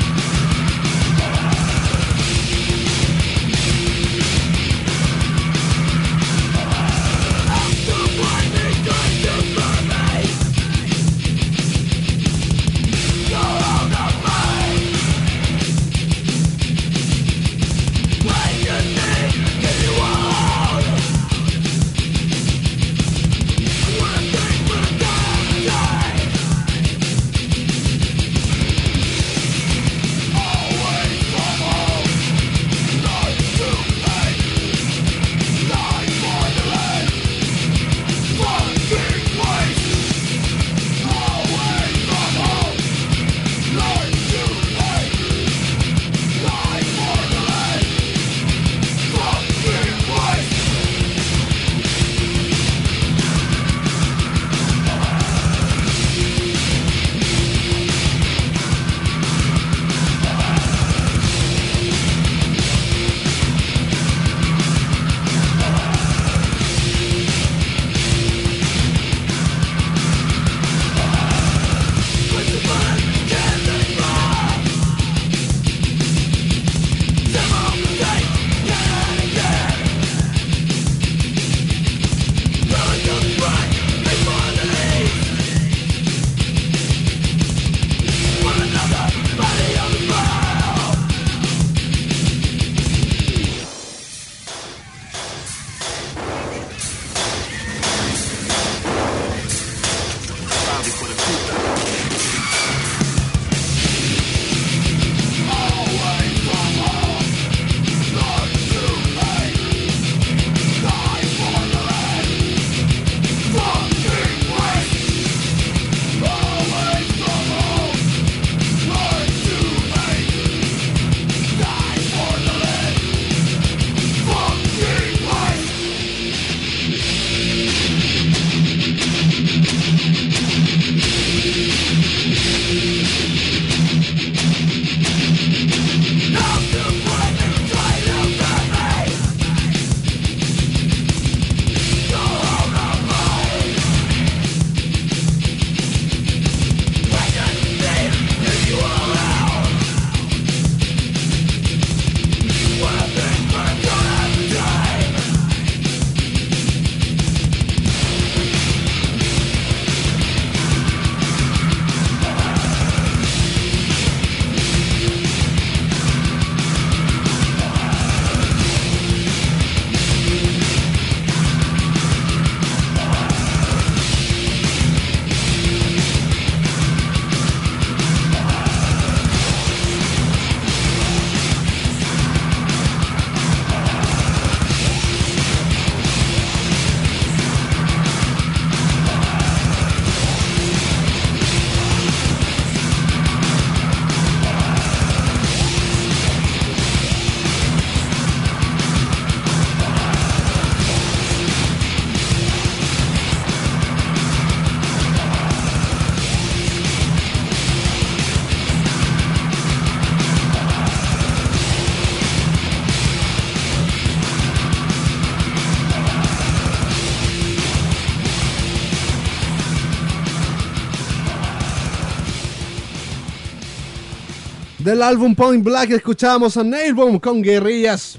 Del álbum Point Black escuchamos a Nailbomb con Guerrillas.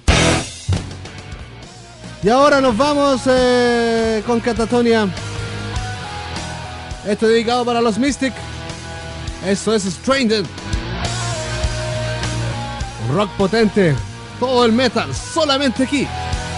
Y ahora nos vamos eh, con Catatonia. Esto dedicado para los Mystic. Eso es Stranded. Rock potente. Todo el metal, solamente aquí.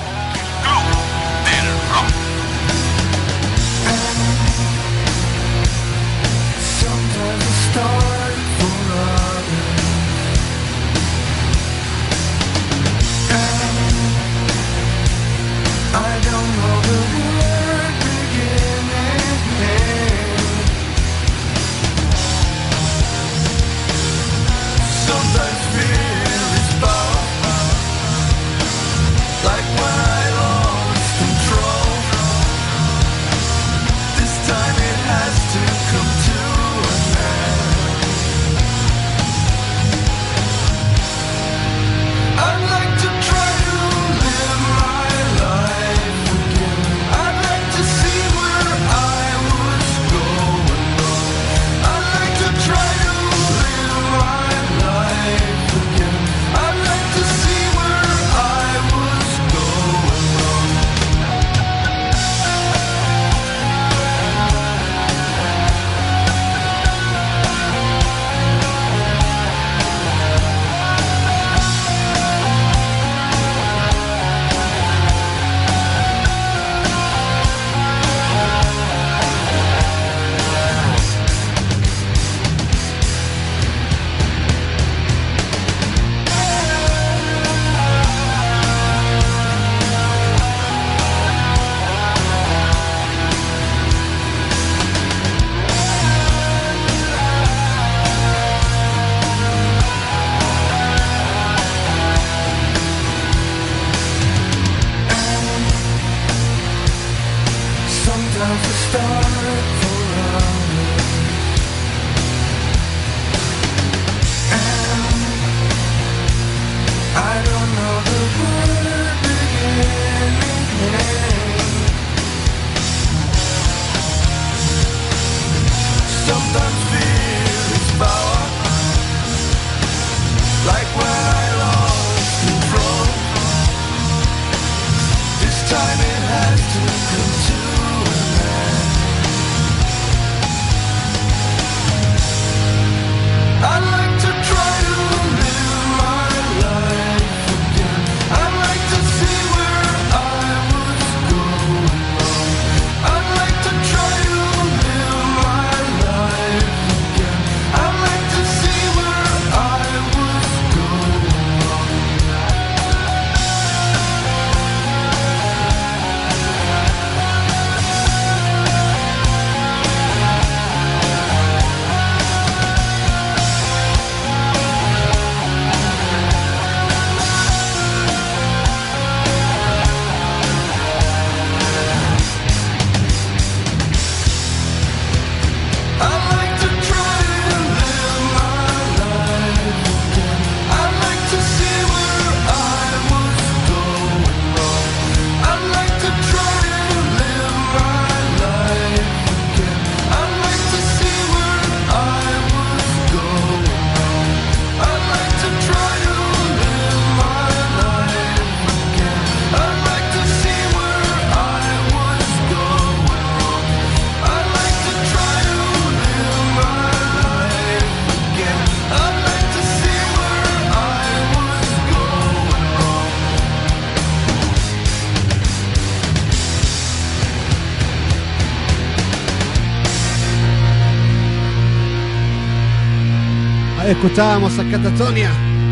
Escuchábamos a Catatonia,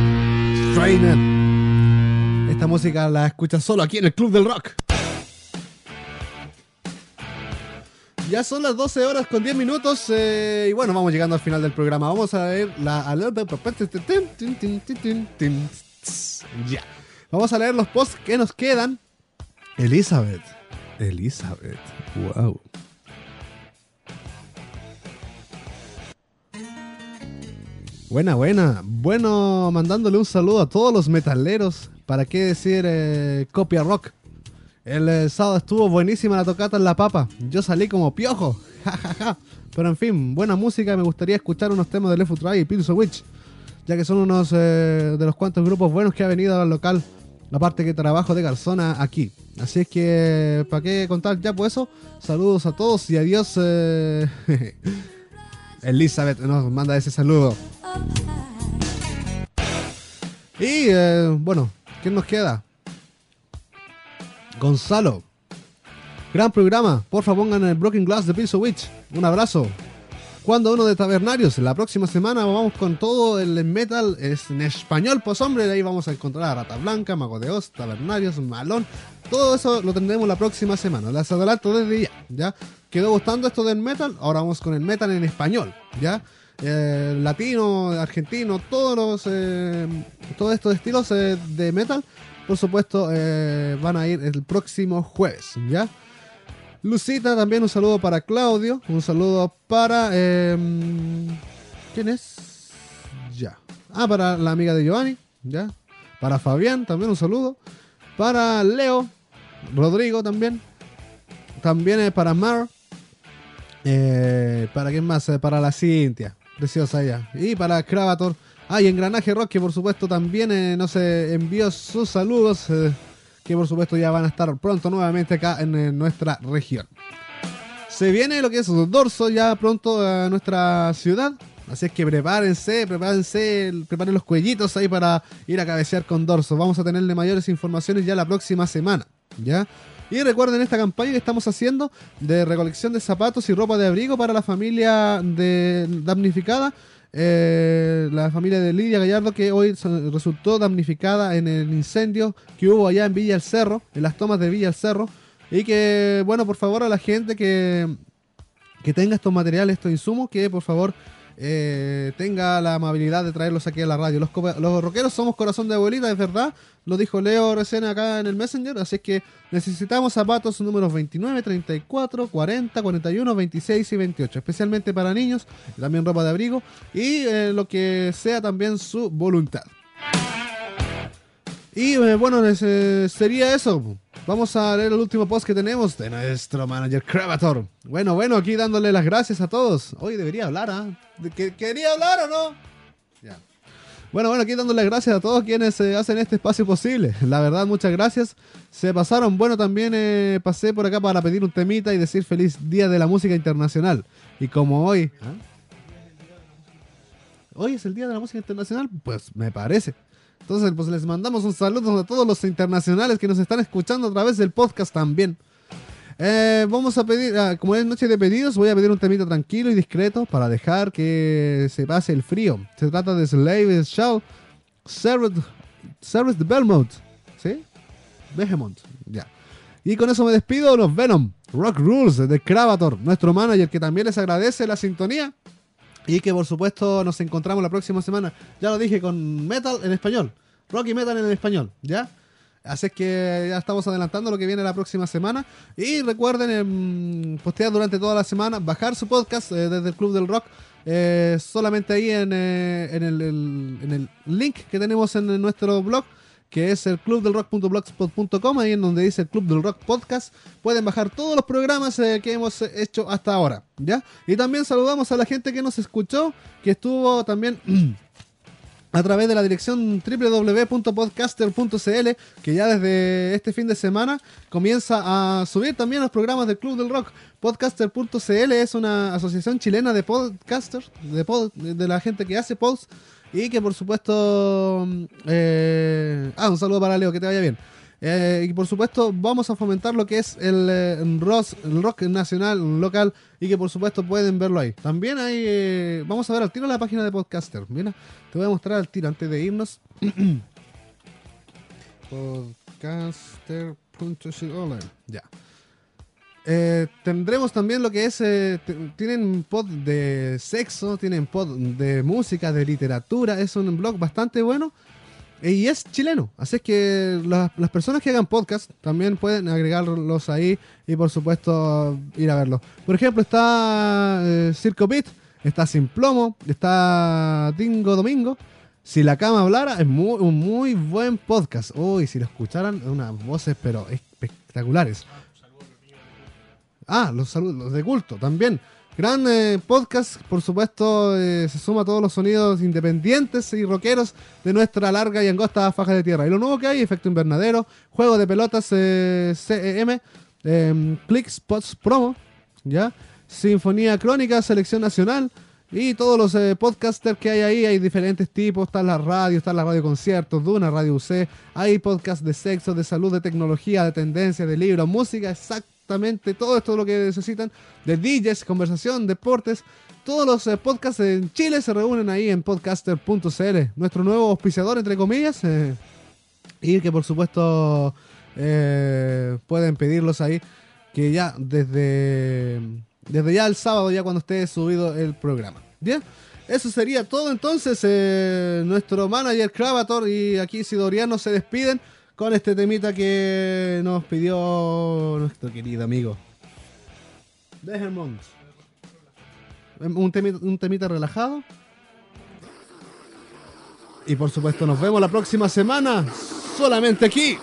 Strainer. Esta música la escuchas solo aquí en el Club del Rock. Ya son las doce horas con diez minutos eh, y bueno, vamos llegando al final del programa. Vamos a leer la... Ya. Vamos a leer los posts que nos quedan. Elizabeth. Elizabeth. Wow. Buena, buena. Bueno, mandándole un saludo a todos los metaleros. ¿Para qué decir eh, copia rock? El eh, sábado estuvo buenísima la tocata en La Papa. Yo salí como piojo. Pero en fin, buena música. Me gustaría escuchar unos temas de Left four Dead y Pills of Witch. ya que son unos eh, de los cuantos grupos buenos que ha venido al local, aparte que trabajo de garzona aquí. Así es que, ¿para qué contar ya pues eso? Saludos a todos y adiós. Eh... Elizabeth nos manda ese saludo. Y eh, bueno, ¿quién nos queda? Gonzalo. Gran programa. Porfa, pongan el Broken Glass de Pizzo Witch. Un abrazo. Cuando uno de Tabernarios. La próxima semana vamos con todo el metal es en español, pues hombre. Ahí vamos a encontrar a Rata Blanca, Mago de Oz, Tabernarios, Malón. Todo eso lo tendremos la próxima semana. Les adelanto desde ya. ¿Ya? ¿Quedó gustando esto del metal? Ahora vamos con el metal en español. ¿Ya? Eh, latino, argentino, todos los eh, todos estos estilos eh, de metal, por supuesto, eh, van a ir el próximo jueves. ¿Ya? Lucita, también un saludo para Claudio. Un saludo para... Eh, ¿quién es? Ya. Ah, para la amiga de Giovanni. Ya. Para Fabián, también un saludo. Para Leo. Rodrigo también. También es para Mar. Eh, ¿Para quién más? Eh, para la Cintia. Preciosa ella. Y para Cravator. Ah, y Engranaje Rock, que por supuesto también eh, nos eh, envió sus saludos. Eh, que por supuesto ya van a estar pronto nuevamente acá en, en nuestra región. Se viene lo que es Dorso ya pronto a nuestra ciudad, así es que prepárense, prepárense, preparen los cuellitos ahí para ir a cabecear con Dorso. Vamos a tenerle mayores informaciones ya la próxima semana, ¿ya? Y recuerden esta campaña que estamos haciendo de recolección de zapatos y ropa de abrigo para la familia de damnificada. Eh, la familia de Lidia Gallardo, que hoy resultó damnificada en el incendio que hubo allá en Villa El Cerro, en las tomas de Villa El Cerro, y que, bueno, por favor a la gente que, que tenga estos materiales, estos insumos, que por favor eh, tenga la amabilidad de traerlos aquí a la radio. Los, los rockeros somos corazón de abuelita, es verdad, lo dijo Leo recién acá en el Messenger, así es que necesitamos zapatos números veintinueve, treinta y cuatro, cuarenta, cuarenta y uno, veintiséis y veintiocho, especialmente para niños, también ropa de abrigo y eh, lo que sea también su voluntad. Y eh, bueno, eh, sería eso. Vamos a leer el último post que tenemos de nuestro manager Cravator. Bueno, bueno, aquí dándole las gracias a todos. Hoy debería hablar, ¿ah? ¿eh? ¿Quería hablar o no? Ya. Bueno, bueno, aquí dándole las gracias a todos quienes eh, hacen este espacio posible. La verdad, muchas gracias. Se pasaron. Bueno, también eh, pasé por acá para pedir un temita y decir feliz Día de la Música Internacional. Y como hoy... ¿ah? Hoy es el Día de la Música Internacional, pues me parece. Entonces, pues les mandamos un saludo a todos los internacionales que nos están escuchando a través del podcast también. Eh, vamos a pedir, ah, como es noche de pedidos, voy a pedir un temita tranquilo y discreto para dejar que se pase el frío. Se trata de Slave Shall Service, Service the Belmont, ¿sí? Behemoth, ya. Y con eso me despido, los Venom, Rock Rules de Cravator, nuestro manager, que también les agradece la sintonía. Y que por supuesto nos encontramos la próxima semana. Ya lo dije, con metal en español. Rock y metal en español, ¿ya? Así es que ya estamos adelantando lo que viene la próxima semana. Y recuerden eh, postear durante toda la semana, bajar su podcast eh, desde el Club del Rock. Eh, solamente ahí en, eh, en, el, el, en el link que tenemos en nuestro blog, que es el club del rock punto blogspot punto com, ahí en donde dice el Club del Rock Podcast. Pueden bajar todos los programas eh, que hemos hecho hasta ahora, ¿ya? Y también saludamos a la gente que nos escuchó, que estuvo también a través de la dirección doble u doble u doble u punto podcaster punto c l, que ya desde este fin de semana comienza a subir también los programas del Club del Rock. podcaster punto c l es una asociación chilena de podcasters, de, pod, de la gente que hace pods. Y que por supuesto... Eh, ah, un saludo para Leo, que te vaya bien. Eh, y por supuesto vamos a fomentar lo que es el, el, rock, el rock nacional, local, y que por supuesto pueden verlo ahí. También hay... Eh, vamos a ver al tiro la página de Podcaster. Mira, te voy a mostrar al tiro antes de irnos. podcaster punto c l. Ya. Eh, tendremos también lo que es, eh, t- tienen pod de sexo, tienen pod de música, de literatura, es un blog bastante bueno eh, y es chileno, así es que la, las personas que hagan podcast también pueden agregarlos ahí y por supuesto ir a verlos. Por ejemplo está eh, Circo Beat, está Sin Plomo, está Dingo Domingo. Si la cama hablara, es muy, un muy buen podcast. Uy, si lo escucharan, unas voces pero espectaculares. Ah, los saludos, los de culto también. Gran eh, podcast, por supuesto, eh, se suma a todos los sonidos independientes y rockeros de nuestra larga y angosta faja de tierra. Y lo nuevo que hay, Efecto Invernadero, Juego de Pelotas eh, C E M, eh, Click Spots Promo, ¿ya? Sinfonía Crónica, Selección Nacional y todos los eh, podcasters que hay ahí. Hay diferentes tipos, está la radio, está la radio conciertos, Duna, Radio U C, hay podcasts de sexo, de salud, de tecnología, de tendencia, de libros, música, exactamente todo esto es lo que necesitan, de D Js, conversación, deportes. Todos los eh, podcasts en Chile se reúnen ahí en podcaster punto c l, nuestro nuevo auspiciador, entre comillas, eh, y que por supuesto eh, pueden pedirlos ahí, que ya desde... Desde ya el sábado, ya cuando esté subido el programa. Bien, eso sería todo entonces. Eh, nuestro manager Cravator y aquí Sidoriano se despiden con este temita que nos pidió nuestro querido amigo Dejermont. Un temita, un temita relajado. Y por supuesto nos vemos la próxima semana, solamente aquí.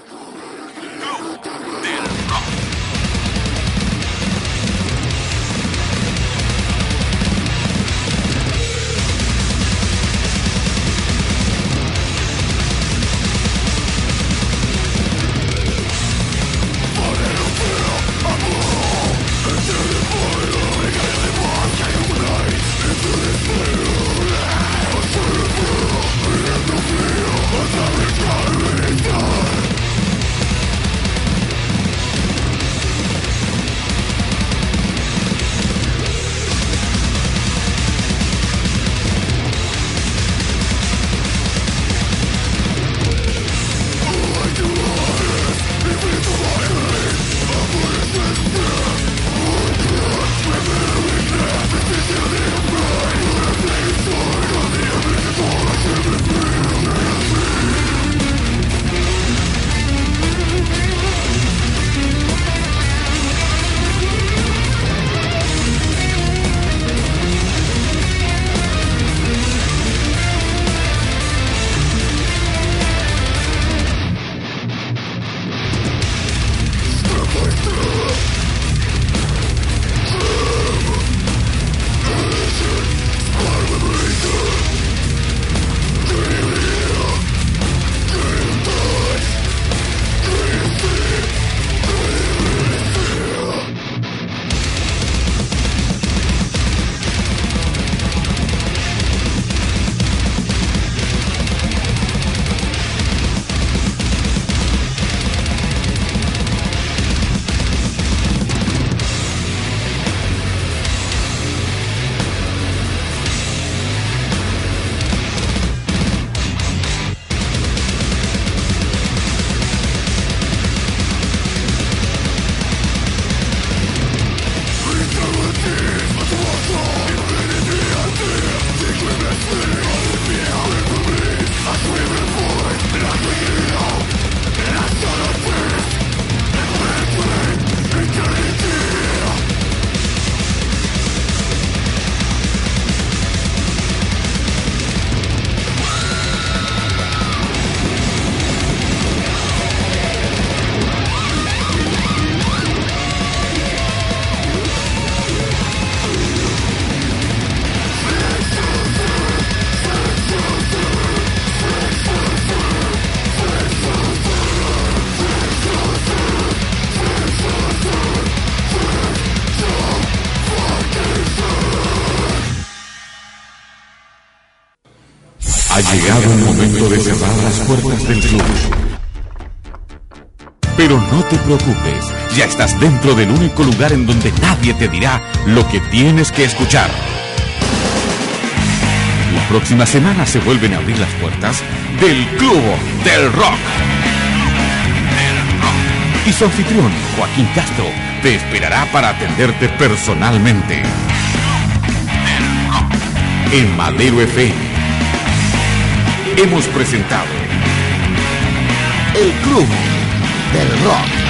Ha llegado el momento de cerrar las puertas del club. Pero no te preocupes, ya estás dentro del único lugar en donde nadie te dirá lo que tienes que escuchar. La próxima semana se vuelven a abrir las puertas del Club del Rock. Y su anfitrión, Joaquín Castro, te esperará para atenderte personalmente. En Madero F M hemos presentado el Club del Rock.